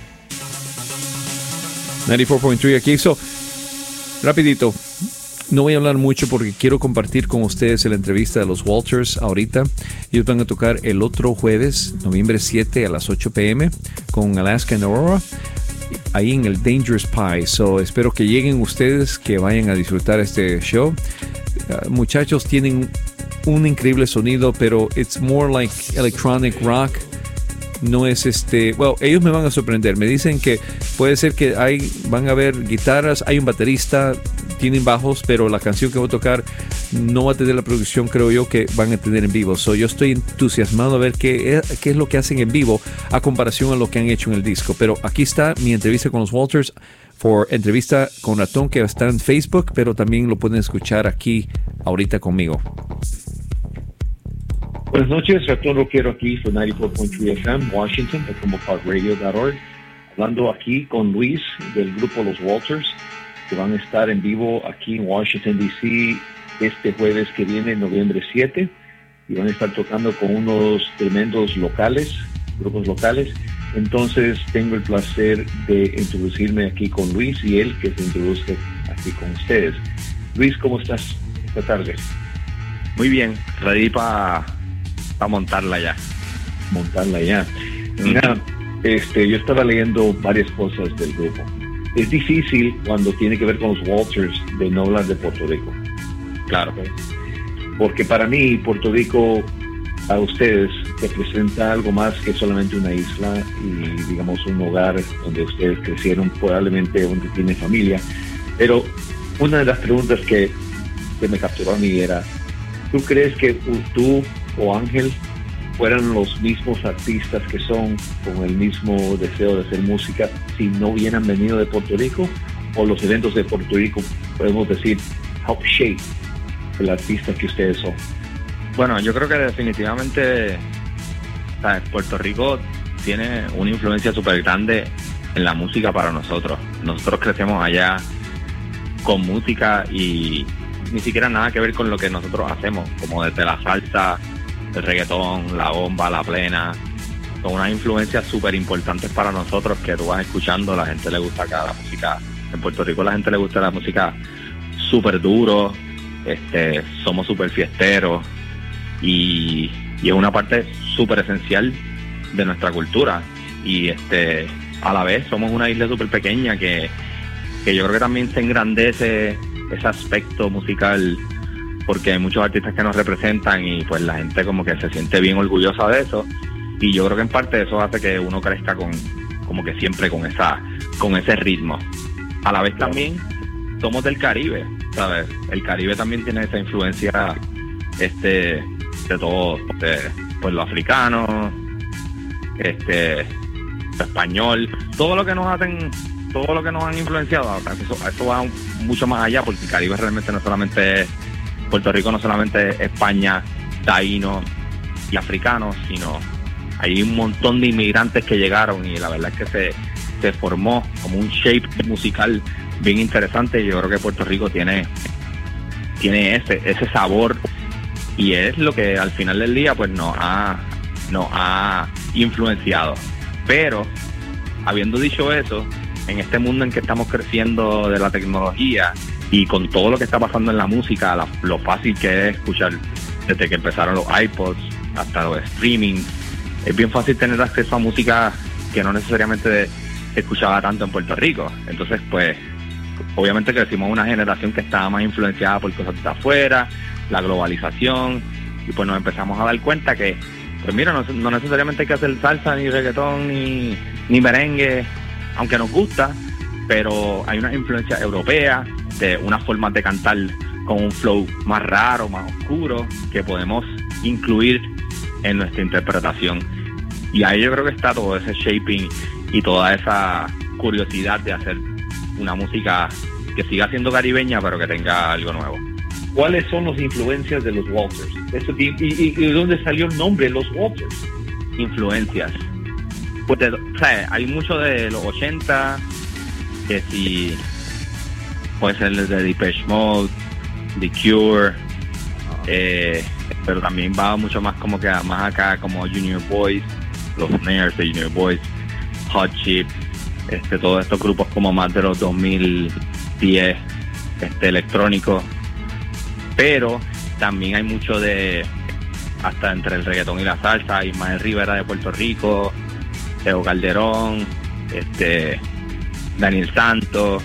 noventa y cuatro punto tres aquí. So, rapidito, no voy a hablar mucho porque quiero compartir con ustedes la entrevista de los Walters ahorita. Ellos van a tocar el otro jueves, noviembre siete a las ocho p.m. con Alaska and Aurora, ahí en el Dangerous Pie. So, espero que lleguen ustedes, que vayan a disfrutar este show. Uh, muchachos tienen un increíble sonido, pero it's more like electronic rock. No es este, bueno, ellos me van a sorprender. Me dicen que puede ser que hay, van a haber guitarras, hay un baterista, tienen bajos, pero la canción que voy a tocar no va a tener la producción, creo yo, que van a tener en vivo. So, yo estoy entusiasmado a ver qué es, qué es lo que hacen en vivo a comparación a lo que han hecho en el disco. Pero aquí está mi entrevista con los Walters, for entrevista con Ratón, que está en Facebook, pero también lo pueden escuchar aquí ahorita conmigo. Buenas noches, Ratón Rockero aquí, por noventa y cuatro punto tres F M, Washington, de como park radio punto org. Hablando aquí con Luis del grupo Los Walters, que van a estar en vivo aquí en Washington, D C este jueves que viene, noviembre siete, y van a estar tocando con unos tremendos locales, grupos locales. Entonces tengo el placer de introducirme aquí con Luis y él que se introduzca aquí con ustedes. Luis, ¿cómo estás esta tarde? Muy bien, ready para pa montarla ya. Montarla ya. Mira, este, yo estaba leyendo varias cosas del grupo. Es difícil cuando tiene que ver con los Walters de no hablar de Puerto Rico. Claro. Porque para mí Puerto Rico a ustedes representa algo más que solamente una isla y digamos un hogar donde ustedes crecieron, probablemente donde tiene familia. Pero una de las preguntas que, que me capturó a mí era, ¿tú crees que tú o Ángel fueran los mismos artistas que son, con el mismo deseo de hacer música, si no hubieran venido de Puerto Rico? ¿O los eventos de Puerto Rico, podemos decir, help shape el artista que ustedes son? Bueno, yo creo que definitivamente, ¿sabes? Puerto Rico tiene una influencia súper grande en la música para nosotros. Nosotros crecemos allá con música y ni siquiera nada que ver con lo que nosotros hacemos, como desde la salsa, el reggaetón, la bomba, la plena. Son unas influencias súper importantes para nosotros que tú vas escuchando. La gente le gusta acá la música. En Puerto Rico a la gente le gusta la música súper duro, este, somos súper fiesteros y, y es una parte súper esencial de nuestra cultura. Y este a la vez somos una isla súper pequeña que, que yo creo que también se engrandece ese aspecto musical, porque hay muchos artistas que nos representan y pues la gente como que se siente bien orgullosa de eso, y yo creo que en parte eso hace que uno crezca con como que siempre con esa con ese ritmo. A la vez también somos del Caribe, ¿sabes? El Caribe también tiene esa influencia este de todo, de, pues lo africano, este español, todo lo que nos hacen, todo lo que nos han influenciado, eso, eso va mucho más allá, porque el Caribe realmente no solamente es Puerto Rico, no solamente es España, taínos y africanos, sino hay un montón de inmigrantes que llegaron y la verdad es que se, se formó como un shape musical bien interesante. Y yo creo que Puerto Rico tiene, tiene ese, ese sabor, y es lo que al final del día pues nos ha, nos ha influenciado. Pero, habiendo dicho eso, en este mundo en que estamos creciendo de la tecnología y con todo lo que está pasando en la música, la, lo fácil que es escuchar desde que empezaron los iPods hasta los streaming, es bien fácil tener acceso a música que no necesariamente se escuchaba tanto en Puerto Rico. Entonces, pues, obviamente crecimos una generación que estaba más influenciada por cosas de afuera, la globalización, y pues nos empezamos a dar cuenta que pues mira, no, no necesariamente hay que hacer salsa, ni reggaetón, ni, ni merengue, aunque nos gusta, pero hay una influencia europea, de unas formas de cantar con un flow más raro, más oscuro, que podemos incluir en nuestra interpretación. Y ahí yo creo que está todo ese shaping y toda esa curiosidad de hacer una música que siga siendo caribeña, pero que tenga algo nuevo. ¿Cuáles son las influencias de los Walters? Eso, y, y, ¿Y de dónde salió el nombre, los Walters? Influencias. Pues de, o sea, hay mucho de los ochenta, que si puede ser desde Depeche Mode, The Cure, eh, pero también va mucho más como que más acá, como Junior Boys, los Snares de Junior Boys, Hot Chip, este, todos estos grupos como más de los dos mil diez, este, electrónicos. Pero también hay mucho de, hasta entre el reggaetón y la salsa, Ismael Rivera de Puerto Rico, Teo Calderón, este, Daniel Santos,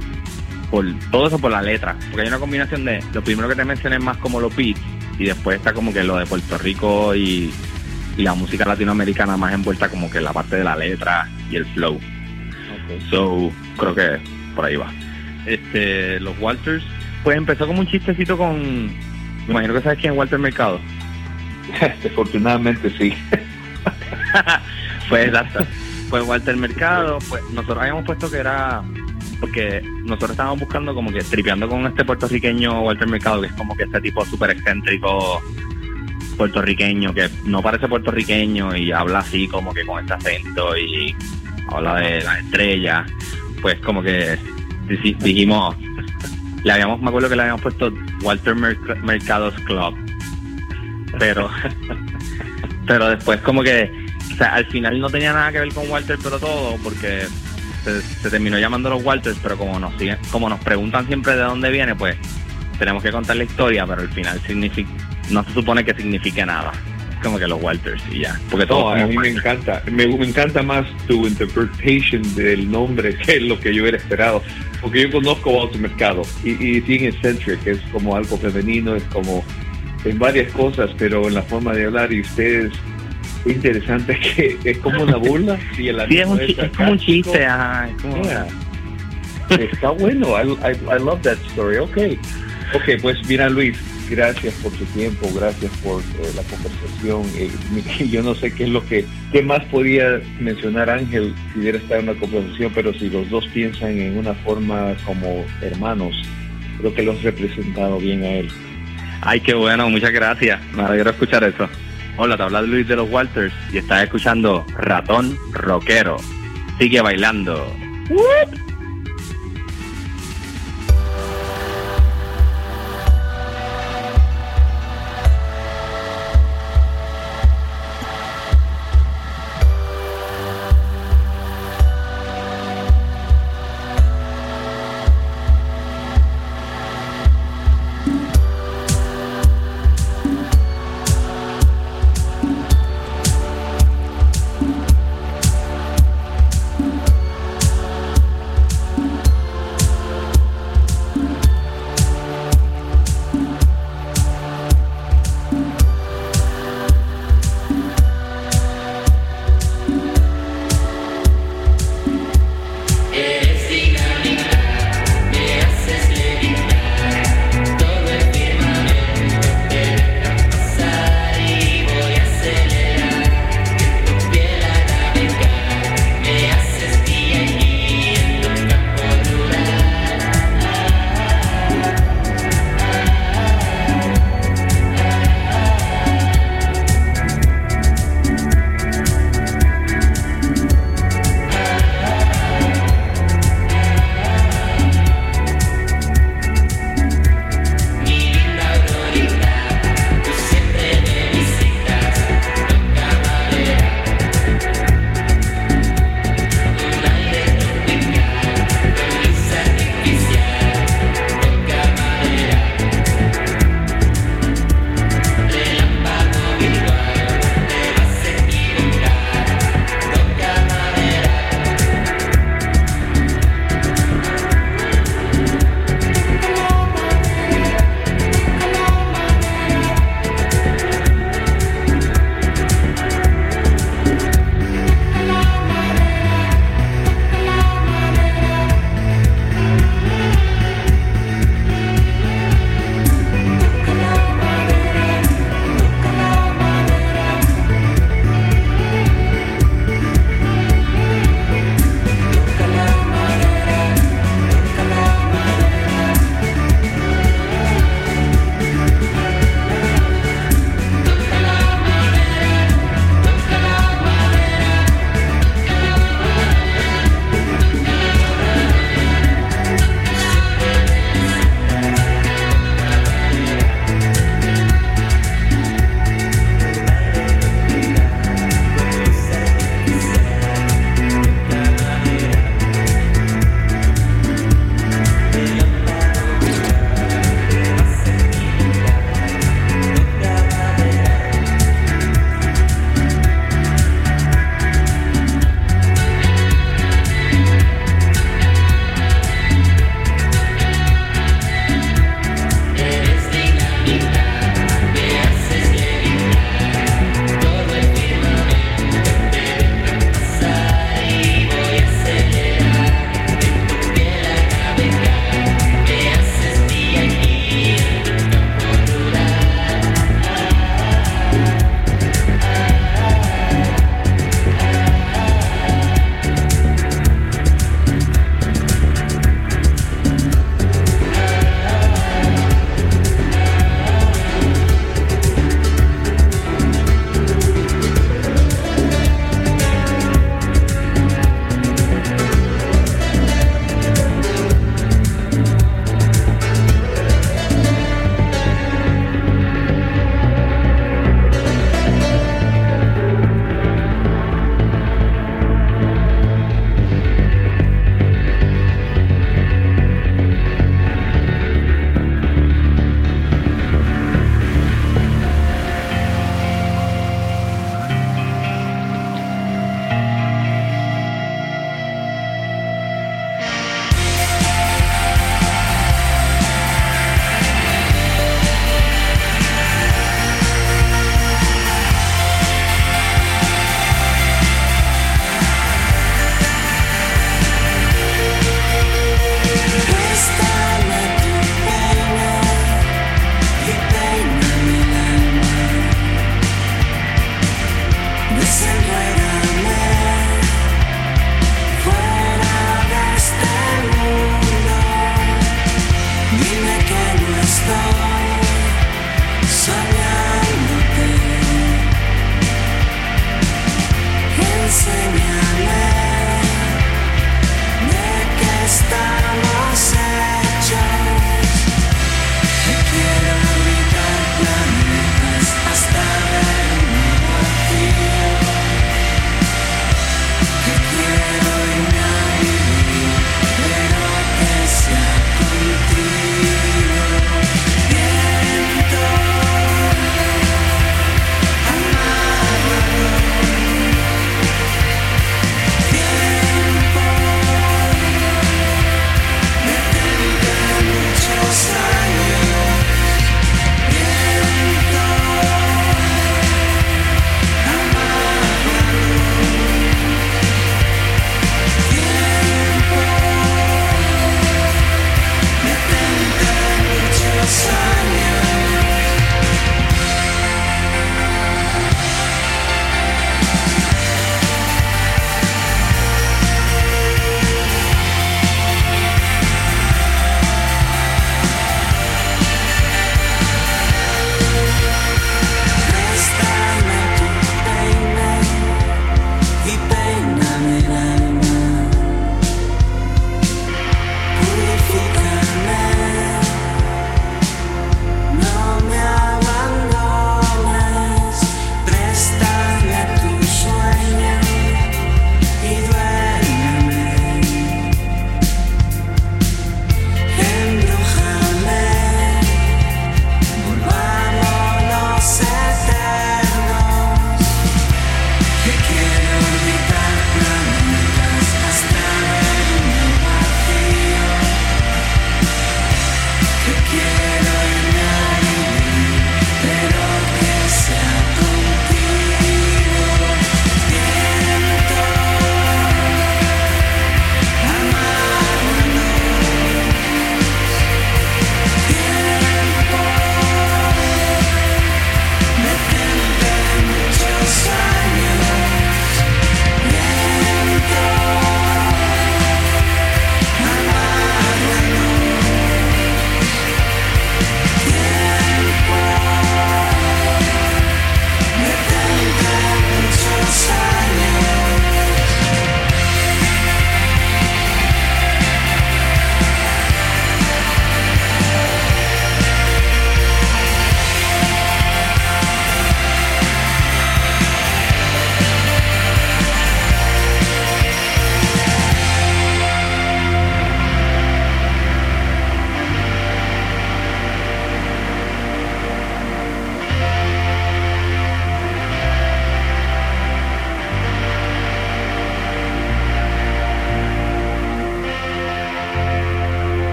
por todo eso por la letra, porque hay una combinación de, lo primero que te mencioné es más como los beats, y después está como que lo de Puerto Rico y, y la música latinoamericana más envuelta como que la parte de la letra y el flow. Okay. So, creo que por ahí va. Este, los Walters, pues empezó como un chistecito con, me imagino que sabes quién es Walter Mercado. Desafortunadamente sí. Pues exacto. Pues Walter Mercado, pues nosotros habíamos puesto que era, porque nosotros estábamos buscando como que tripeando con este puertorriqueño Walter Mercado, que es como que este tipo súper excéntrico puertorriqueño, que no parece puertorriqueño y habla así como que con este acento y habla de las estrellas. Pues como que dijimos, le habíamos, me acuerdo que le habíamos puesto Walter Merc- Mercado's Club, pero pero después como que, o sea, al final no tenía nada que ver con Walter, pero todo, porque se, se terminó llamando los Walters, pero como nos siguen, como nos preguntan siempre de dónde viene, pues tenemos que contar la historia, pero al final significa, no se supone que signifique nada, es como que los Walters y ya, porque todo. No, a mí me encanta, me, me encanta más tu interpretation del nombre que lo que yo hubiera esperado, porque yo conozco a Walter Mercado y, y bien eccentric, es como algo femenino, es como en varias cosas, pero en la forma de hablar, y ustedes, es interesante que es como una burla. Sí, el sí, es, un, es, es como un chiste. Ajá, es como... yeah. Está bueno, I, I, I love that story, okay. Ok, pues mira Luis, gracias por tu tiempo, gracias por eh, la conversación. Eh, yo no sé qué es lo que, qué más podía mencionar Ángel si hubiera estado en una conversación, pero si los dos piensan en una forma como hermanos, creo que lo has representado bien a él. Ay, qué bueno, muchas gracias. Me alegro escuchar eso. Hola, te habla Luis de los Walters y estás escuchando Ratón Rockero. Sigue bailando. ¡Woo!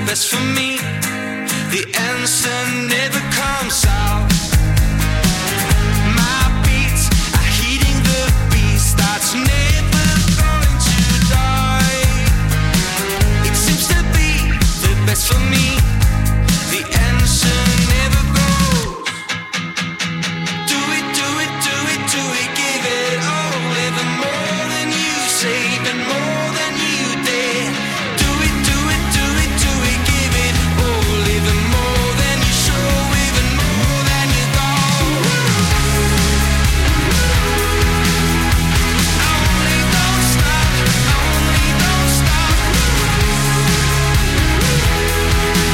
best for me. The answer never comes out. My beats are heating the beast that's never going to die. It seems to be the best for me. The answer never goes. Do it, do it, do it, do it, give it all. Even more than you say, even more than you dare. Do it, do it, do it, do it, give it all. Even more than you show, even more than you go. Only don't stop, only don't stop.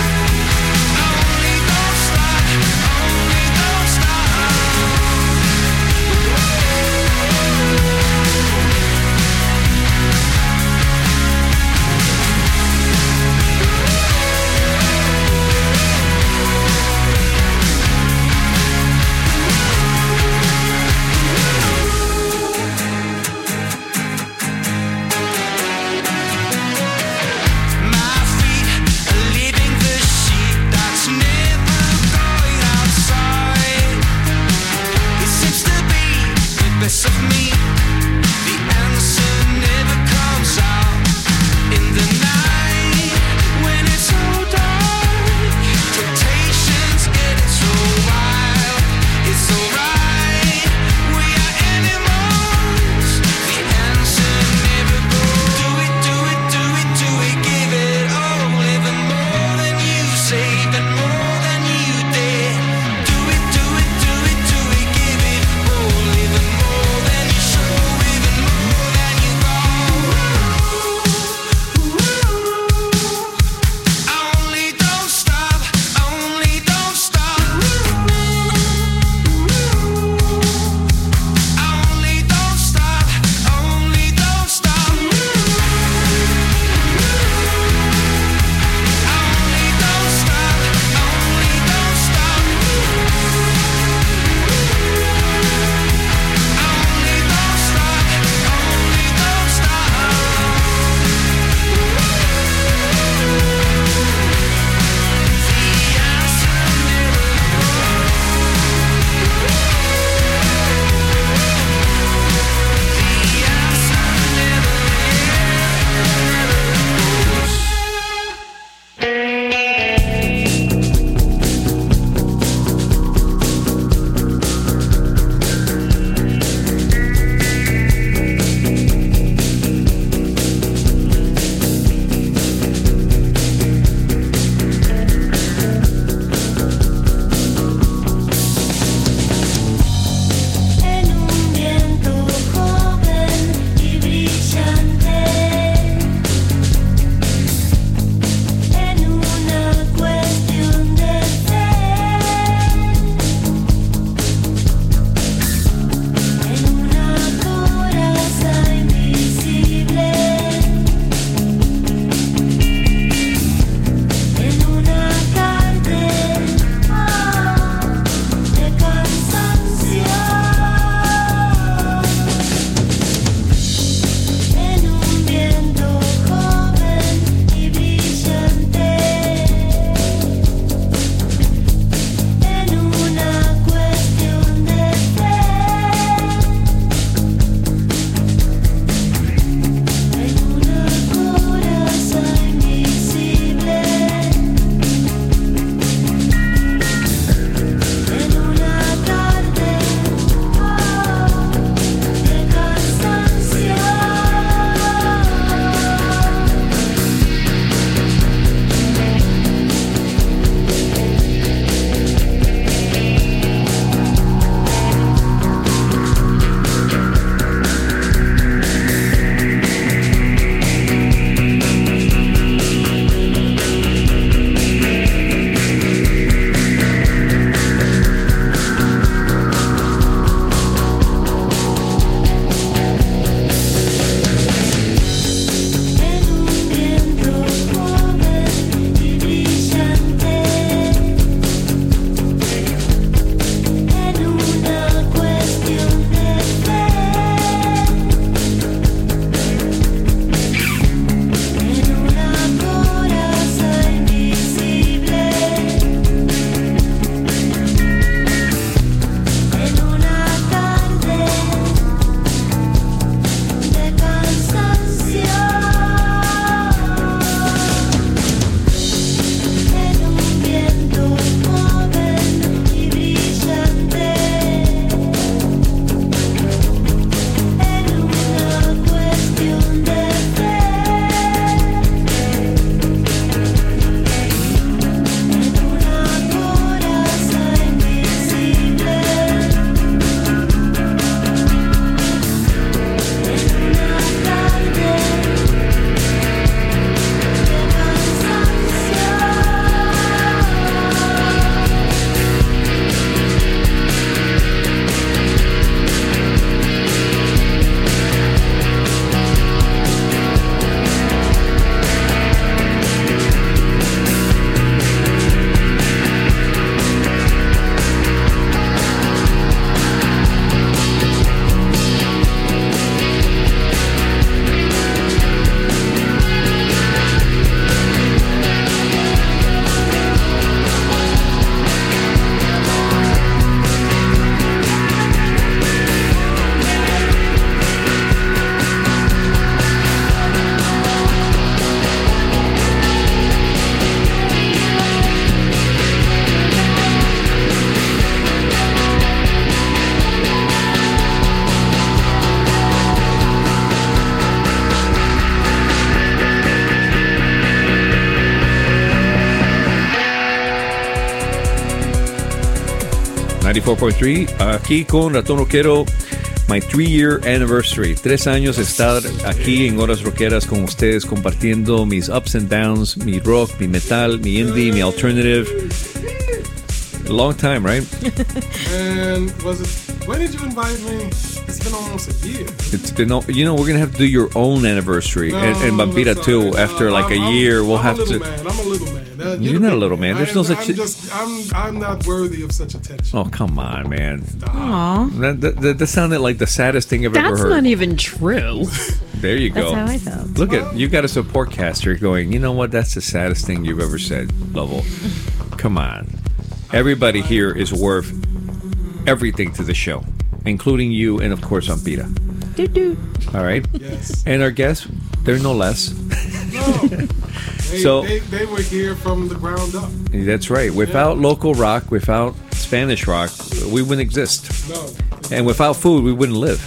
ninety-four point three, aquí con Ratón Rockero, my three-year anniversary. Tres años de estar aquí en Horas Rockeras con ustedes, compartiendo mis ups and downs, mi rock, mi metal, mi indie, mi alternative. A long time, right? And was it, when did you invite me? It's been almost a year. It's been, you know, we're going to have to do your own anniversary. No, and, and Vampira, too. sorry. After Uh, like a I'm- year, we'll I'm have a little to. Man. I'm a little man. Uh, You're not a little man. There's I no am, such. I'm just. I'm. I'm not worthy of such attention. Oh, come on, man. Aw. That, that, that, that sounded like the saddest thing I've ever That's heard. not even true. There you go. That's how I felt. Look at you got a support caster going, you know what? That's the saddest thing you've ever said, Lovell. Come on. Everybody here is worth everything to the show, including you and, of course, Vampira. Doo-doo. All right? Yes. And our guests, they're no less. No. They, So- they, they were here from the ground up. That's right. Without local rock, without Spanish rock, we wouldn't exist. No. And without food, we wouldn't live.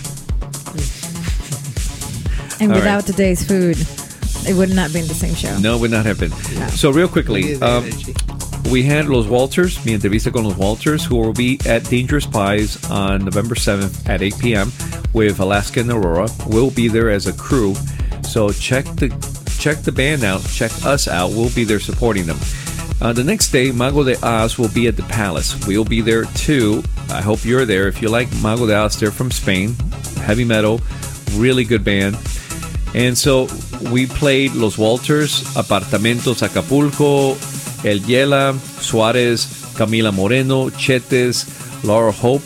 And All without right. today's food, it would not be in the same show. No, it would not have been. So real quickly, um, we had Los Walters, mi entrevista con Los Walters, who will be at Dangerous Pies on November seventh at eight p.m. with Alaska and Aurora. We'll be there as a crew. So check the check the band out. Check us out. We'll be there supporting them. Uh, the next day, Mago de Oz will be at the Palace. We'll be there too. I hope you're there. If you like Mago de Oz, they're from Spain. Heavy metal. Really good band. And so we played Los Walters, Apartamentos Acapulco, El Yela, Suarez, Camila Moreno, Chetes, Laura Hope.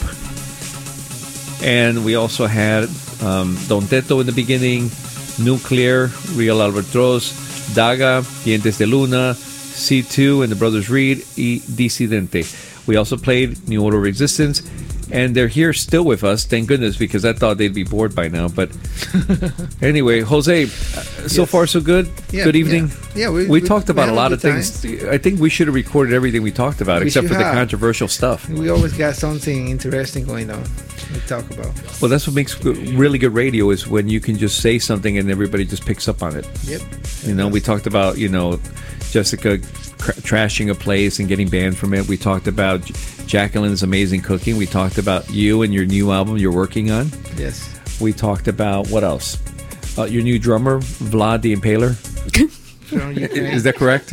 And we also had um, Don Teto in the beginning, Nuclear, Real Albatros, Daga, Dientes de Luna, C two and the Brothers Reed, y Dissidente. We also played New Order Resistance. And they're here still with us, thank goodness, because I thought they'd be bored by now. But anyway, Jose, uh, so Yes. far so good. Yeah, good evening. yeah. Yeah, we, we- we- talked we about a had a lot of good things. I think we should have recorded everything we talked about, We except should for the have. controversial stuff. We always got something interesting going on. We talk about. Well, that's what makes good, really good radio is when you can just say something and everybody just picks up on it. Yep. You know, we talked about, you know, Jessica cr- trashing a place and getting banned from it. We talked about J- Jacqueline's amazing cooking. We talked about you and your new album you're working on. Yes. We talked about, what else? Uh, your new drummer, Vlad the Impaler. From Ukraine. Is that correct?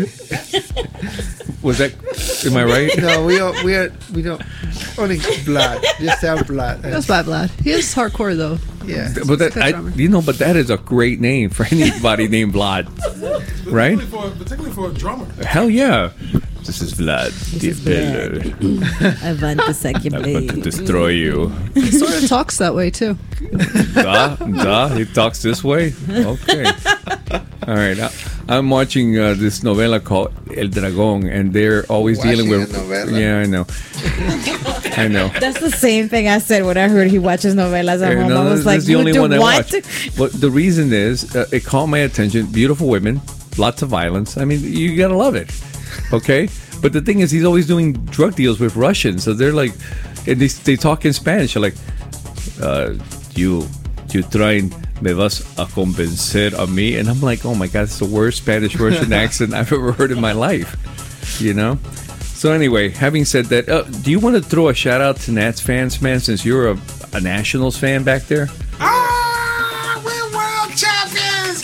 Was that, am I right? No, we are, we are we don't only blood. Just have blood. That's bad, Vlad. He is hardcore though. Yeah. But that, Good I, drummer. you know, but that is a great name for anybody named Vlad, right? Particularly for, particularly for a drummer. Hell yeah! This is Vlad the is Impaler. I want to suck your I'm going to blade. destroy you. He sort of talks that way too. Da, da, he talks this way? Okay. All right. I, I'm watching uh, this novela called El Dragón, and they're always dealing Watching with. a novela? Yeah, I know. I know. That's the same thing I said when I heard he watches novelas at Yeah, home. no, I was this like, is the you only do one I what? watch. But the reason is, uh, it caught my attention. Beautiful women, lots of violence. I mean, you gotta love it. Okay? But the thing is, he's always doing drug deals with Russians. So they're like, and they, they talk in Spanish. They're like, uh, you, you trying, me vas a convencer a mí? And I'm like, oh my God, it's the worst Spanish Russian accent I've ever heard in my life. You know? So anyway, having said that, uh, do you want to throw a shout out to Nats fans, man, since you're a, a Nationals fan back there? Ah, we're world champions!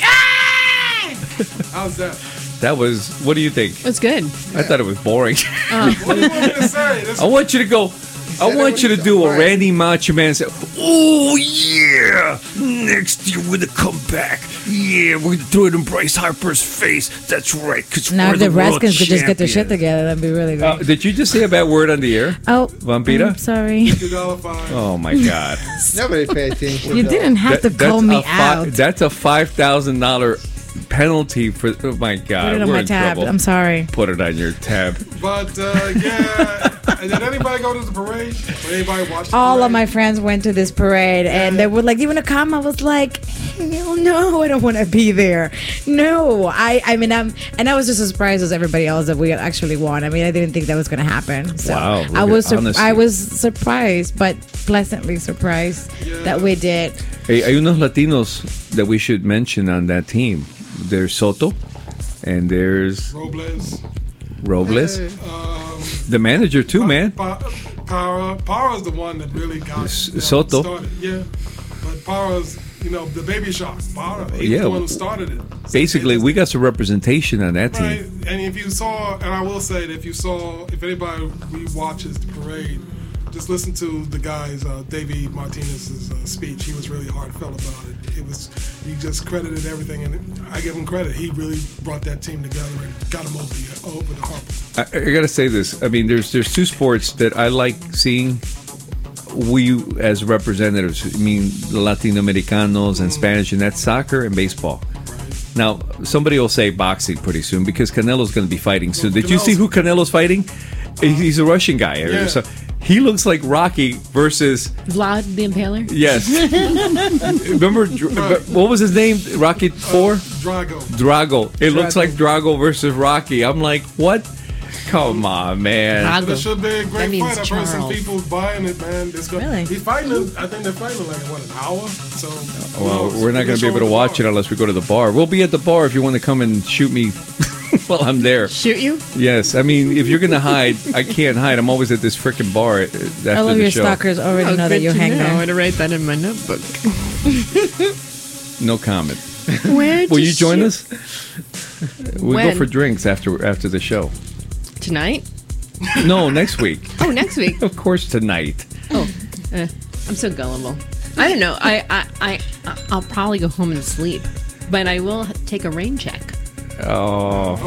Ah! How's that? That was, what do you think? It's good. I thought it was boring. What do you want me to say? This- I want you to go. I want you to do a Randy Macho Man say, "Oh yeah, next year we're gonna come back. Yeah, we're gonna throw it in Bryce Harper's face. That's right, because Now we're if the the world Redskins could just get their shit champions." together, that'd be really great. Uh, did you just say a bad word on the air? Oh, Vampira? I'm sorry. Two dollar fine. Oh my God. Nobody pay attention. You didn't have to That- call that's me a fi- out. That's a five thousand dollar penalty for. Oh my God, Put it on we're my in tab. trouble. I'm sorry. Put it on your tab. But uh, yeah, and did anybody go to the parade? Did anybody watch the All parade? of my friends went to this parade, and they were like, "Do you want to come?" I was like, "Hell no, I don't want to be there." No, I, I mean, I'm, and I was just as surprised as everybody else that we actually won. I mean, I didn't think that was going to happen. So Wow, look I at was, sur- honesty. I was surprised, but pleasantly surprised that we did. Hey, hay unos Latinos that we should mention on that team. There's Soto, and there's Robles. Robles. Um, The manager too, man. Pa- Para. Para's the one that really got S- you know, Soto. started. Yeah, but Para's, you know, the Baby Shark. Para, he's Yeah. the one who started it. Basically, we got some representation on that Right, team. and if you saw, and I will say that if you saw, if anybody re-watches the parade, just listen to the guy's uh, Davey Martinez's uh, speech. He was really heartfelt about it. It was, he just credited everything, and I give him credit. He really brought that team together and got them over the over the hump. I, I gotta say this. I mean, there's there's two sports that I like seeing. We as representatives, I mean, the Latino-Americanos and Spanish, and that's soccer and baseball. Now, somebody will say boxing pretty soon because Canelo's going to be fighting soon. Did you see who Canelo's fighting? He's a Russian guy. Yeah. So he looks like Rocky versus. Vlad the Impaler? Yes. Remember, Dr- what was his name? Rocky Four? Drago. Drago. It looks Drago. like Drago versus Rocky. I'm like, what? Come on, man. It should be a That great means fight. I've heard some Charles. people buying it, man. It's go- Really? He's fighting. in- I think they're fighting in like what, an hour. So Well, we're not going to be able to watch it unless we go to the bar. We'll be at the bar if you want to come and shoot me while I'm there. Shoot you? Yes, I mean, if you're going to hide, I can't hide. I'm always at this freaking bar uh, after All of the your show. stalkers already know that you hang I there. want to write that in my notebook. No comment. Where'd Will you you join shoot- us? We go When? for drinks after after the show. Tonight? No, next week. Oh, next week. Of course, tonight. Oh, eh, I'm so gullible. I don't know. I, I, I, I'll probably go home and sleep, but I will take a rain check. Oh.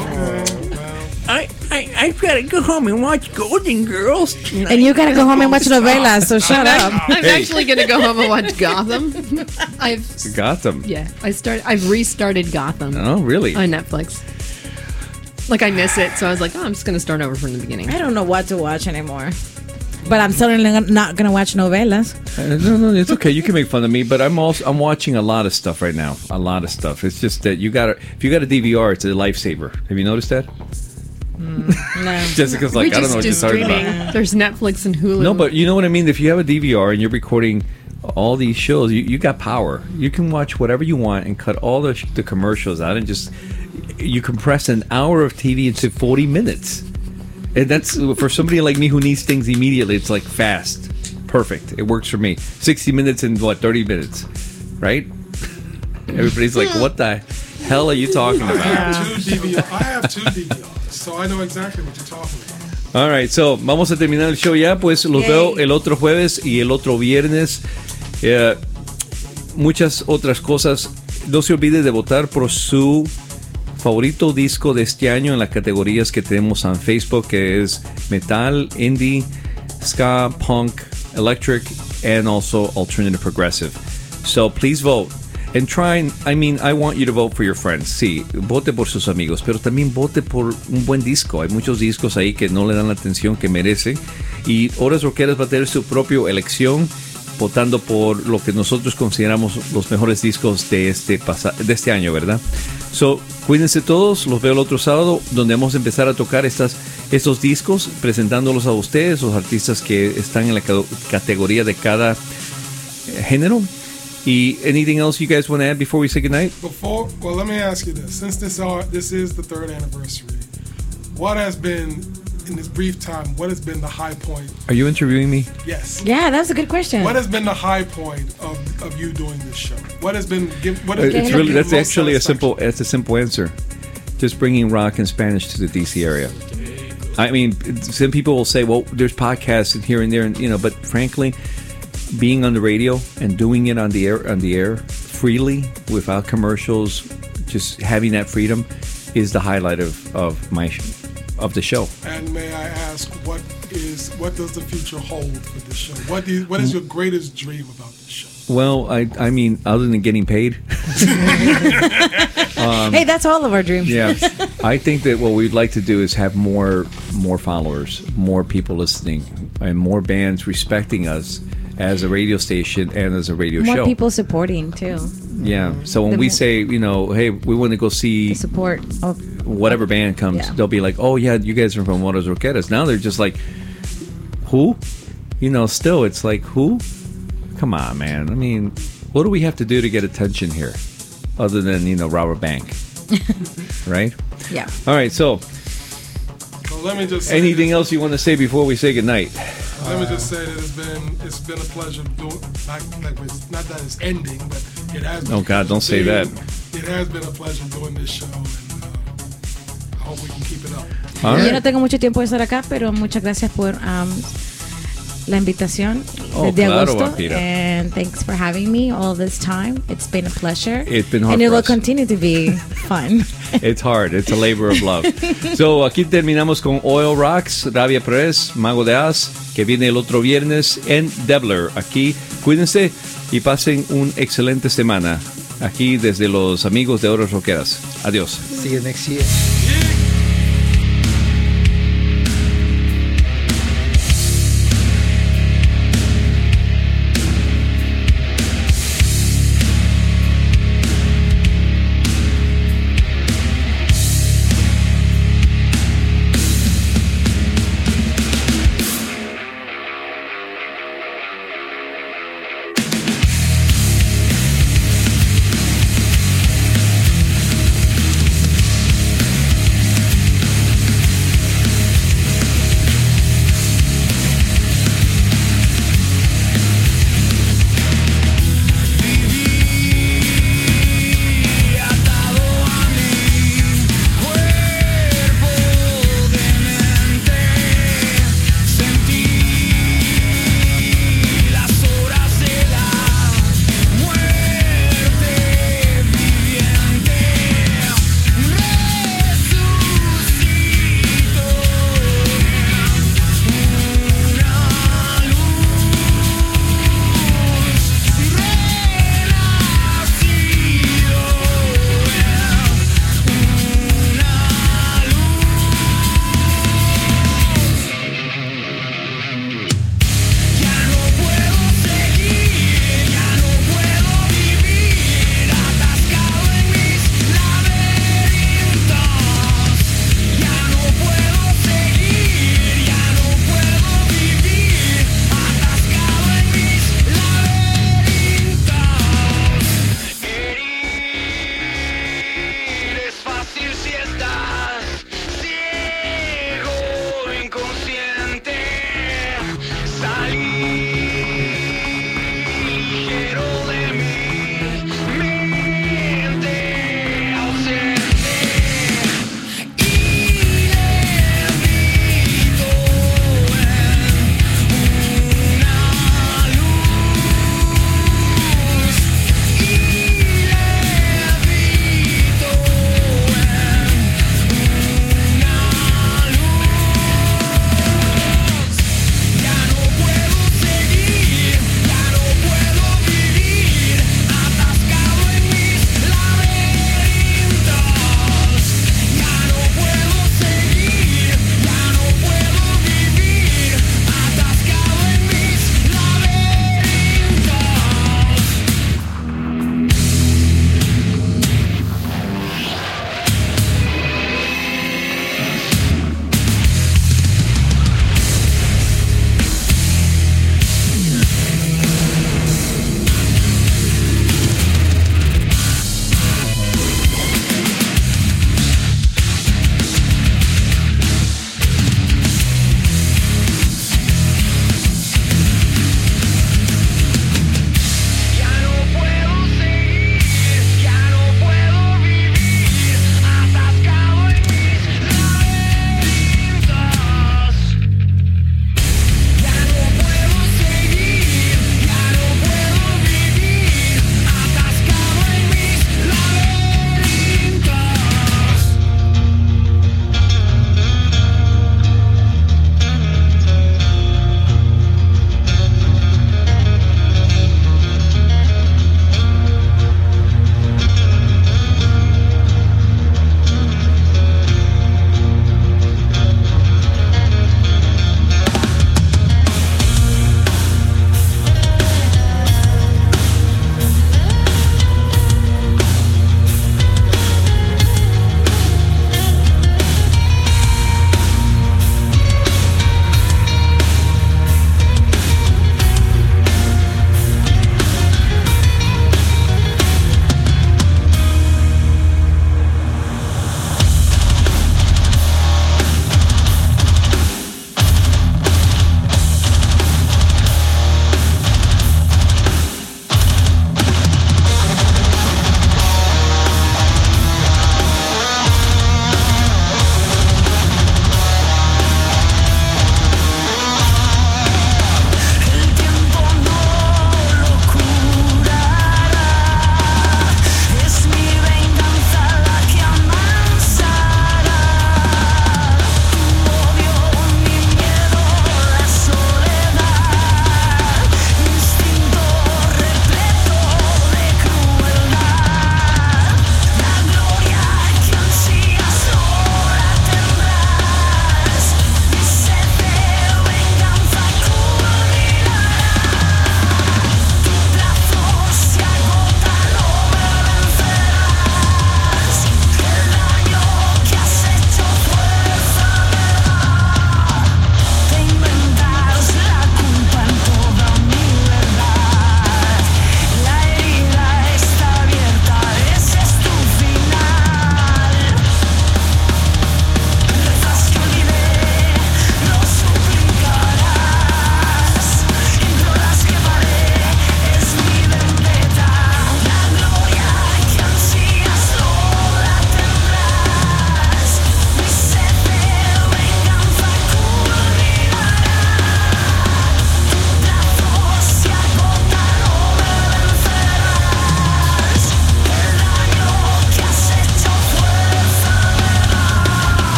I, I, I've got to go home and watch Golden Girls tonight. And you gotta go home and watch novelas, so shut I'm, up. I'm Hey. actually going to go home and watch Gotham. I've Gotham. yeah, I started. I've restarted Gotham. Oh, really? On Netflix. Like I miss it, so I was like, oh, I'm just going to start over from the beginning. I don't know what to watch anymore. But I'm certainly not gonna watch novelas. Uh, no, no, it's okay. You can make fun of me, but I'm also I'm watching a lot of stuff right now. A lot of stuff. It's just that you got to if you got a D V R, it's a lifesaver. Have you noticed that? No. Jessica's like, we I don't just know what do you're talking streaming. about. There's Netflix and Hulu. No, but you know what I mean. If you have a D V R and you're recording all these shows, you, you got power. You can watch whatever you want and cut all the the commercials out and just you compress an hour of T V into forty minutes. And that's for somebody like me who needs things immediately. It's like fast, perfect. It works for me. Sixty minutes in what thirty minutes, right? Everybody's like, "What the hell are you talking I about?" have two D V R. I have two D V Rs, so I know exactly what you're talking about. All right, so vamos a terminar el show ya, pues los Yay. veo el otro jueves y el otro viernes. Eh, muchas otras cosas. No se olvide de votar por su favorito disco de este año en las categorías que tenemos en Facebook, que es metal, indie, ska, punk, electric, and also alternative progressive. So please vote. And try, and, I mean, I want you to vote for your friends. Sí, vote por sus amigos, pero también vote por un buen disco. Hay muchos discos ahí que no le dan la atención que merece. Y Horas Rockeras va a tener su propia elección, votando por lo que nosotros consideramos los mejores discos de este, pasa- de este año, ¿verdad? So, cuídense todos, los veo el otro sábado, donde vamos a empezar a tocar estas, estos discos, presentándolos a ustedes, los artistas que están en la ca- categoría de cada eh, género. Y anything else you guys want to add before we say goodnight? Before, well, let me ask you this: since this are this is the third anniversary, what has been in this brief time? What has been the high point? Are you interviewing me? Yes. Yeah, that's a good question. What has been the high point of, of you doing this show? What has been give, what Uh, has It's given really you that's most actually a satisfaction? simple it's a simple answer. Just bringing rock and Spanish to the D C area. I mean, some people will say, "Well, there's podcasts and here and there," and you know, but frankly, being on the radio and doing it on the air on the air freely without commercials, just having that freedom is the highlight of of my sh- of the show. And may I ask, what is what does the future hold for this show? What do you, what is your greatest dream about this show? Well, I I mean, other than getting paid. um, Hey, that's all of our dreams. Yeah, I think that what we'd like to do is have more more followers, more people listening, and more bands respecting us as a radio station and as a radio More show. people supporting too. Yeah. So when The we mo- say, you know, hey, we want to go see Support. Oh, whatever band comes, Yeah. they'll be like, oh yeah, you guys are from Horas Rockeras. Now they're just like, who? You know, still it's like, who? Come on, man. I mean, what do we have to do to get attention here, other than you know rob a bank, right? Yeah. All right, so let me just say Anything this. else you want to say before we say goodnight? Uh, let me just say that it's been it's been a pleasure doing. Not, like it's, not that it's ending, but it has. Been Oh, God, don't say that. It has been a pleasure doing this show, and uh, I hope we can keep it up. All Yo right. no tengo mucho tiempo de estar acá, pero muchas gracias por um, la invitación Oh, desde claro, agosto. Vampira. And thanks for having me all this time. It's been a pleasure. It's been hard And it for will us. continue to be fun. It's hard. It's a labor of love. So, aquí terminamos con Oil Rocks, Rabia Perez, Mago de Oz, que viene el otro viernes en Debler. Aquí, cuídense y pasen una excelente semana. Aquí desde los amigos de Horas Rockeras. Adiós. See you next year.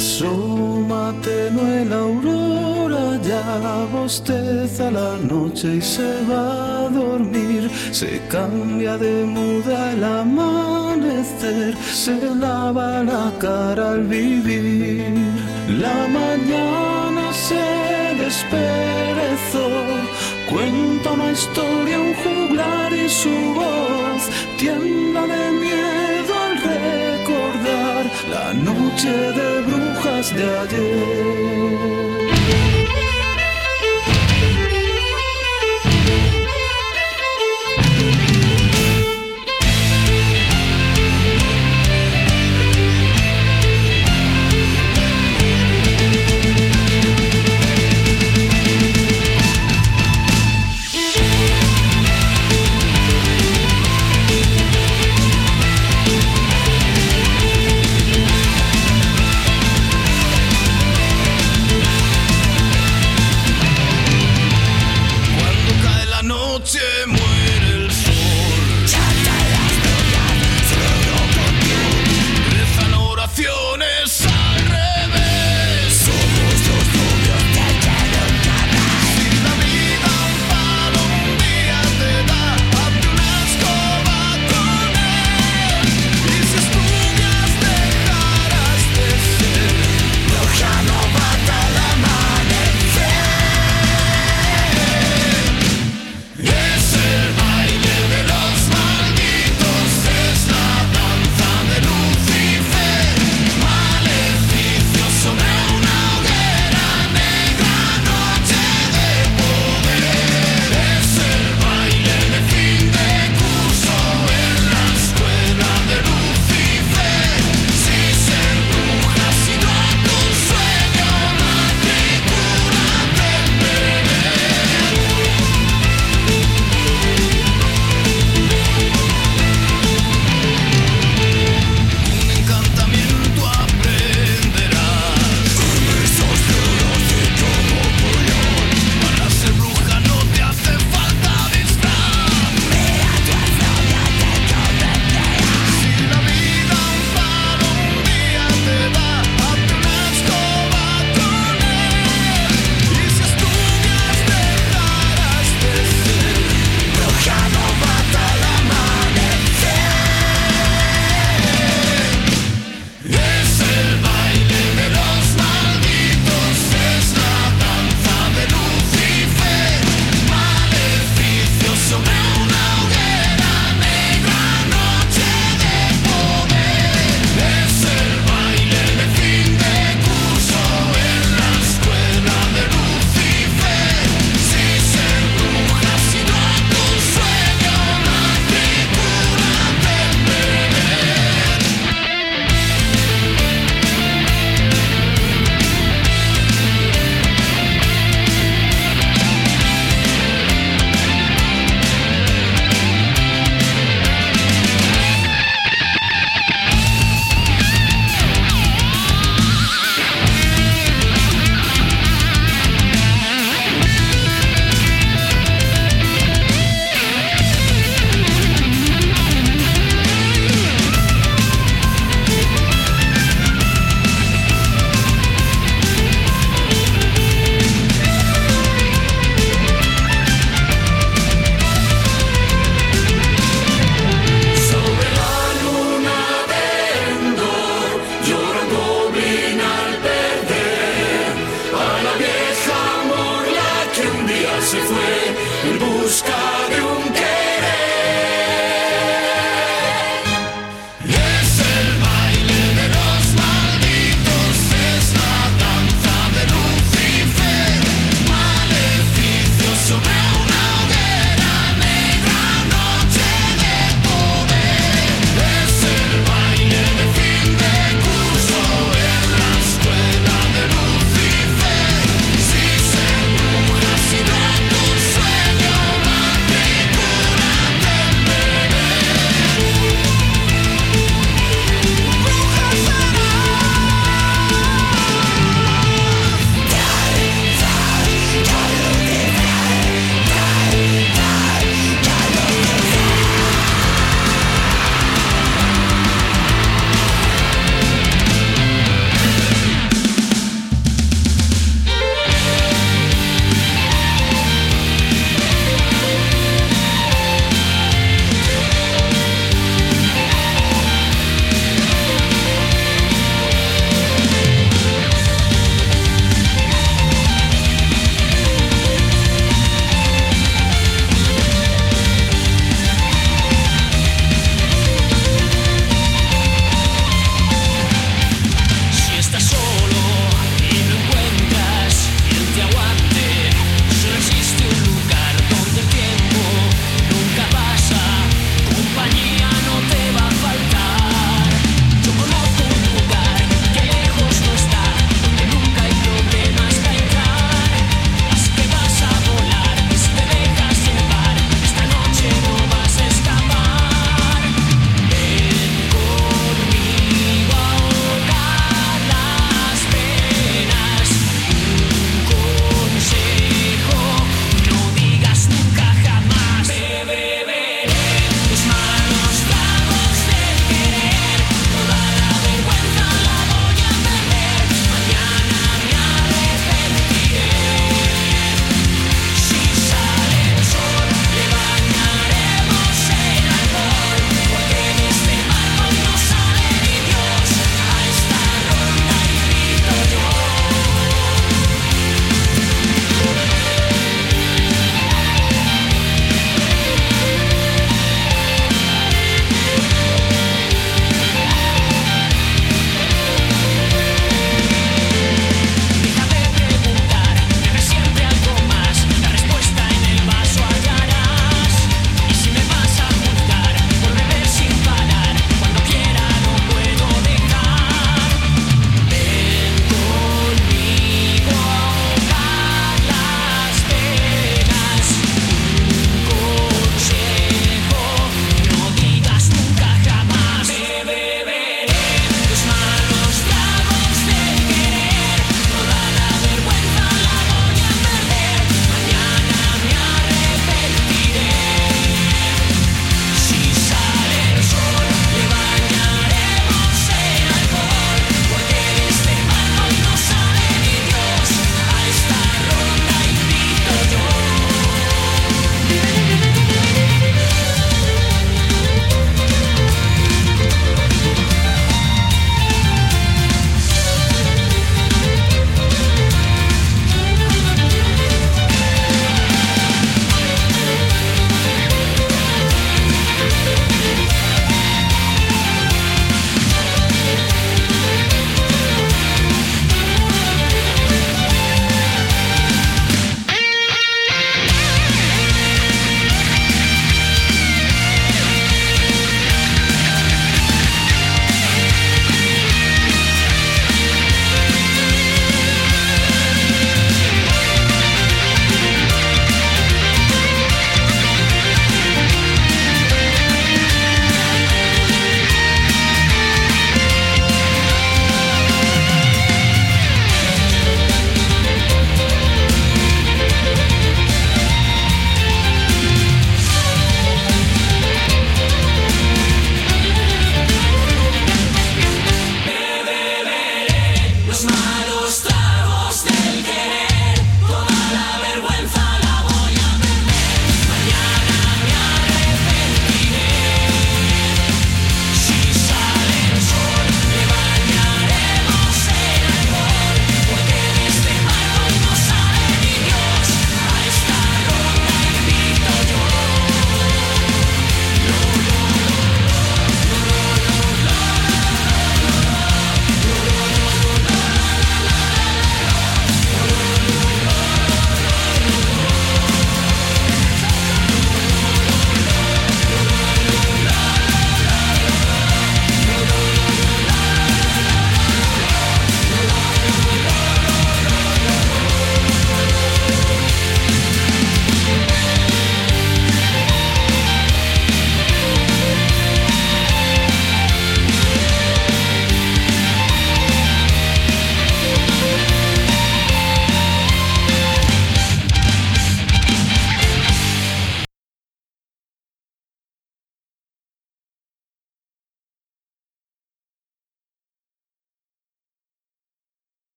Asoma tenue la aurora, ya bosteza la noche y se va a dormir. Se cambia de muda el amanecer, se lava la cara al vivir. La mañana se desperezó, cuenta una historia, un juglar y su voz tiembla de miedo al recordar la noche de brujas de ayer. Thank smile.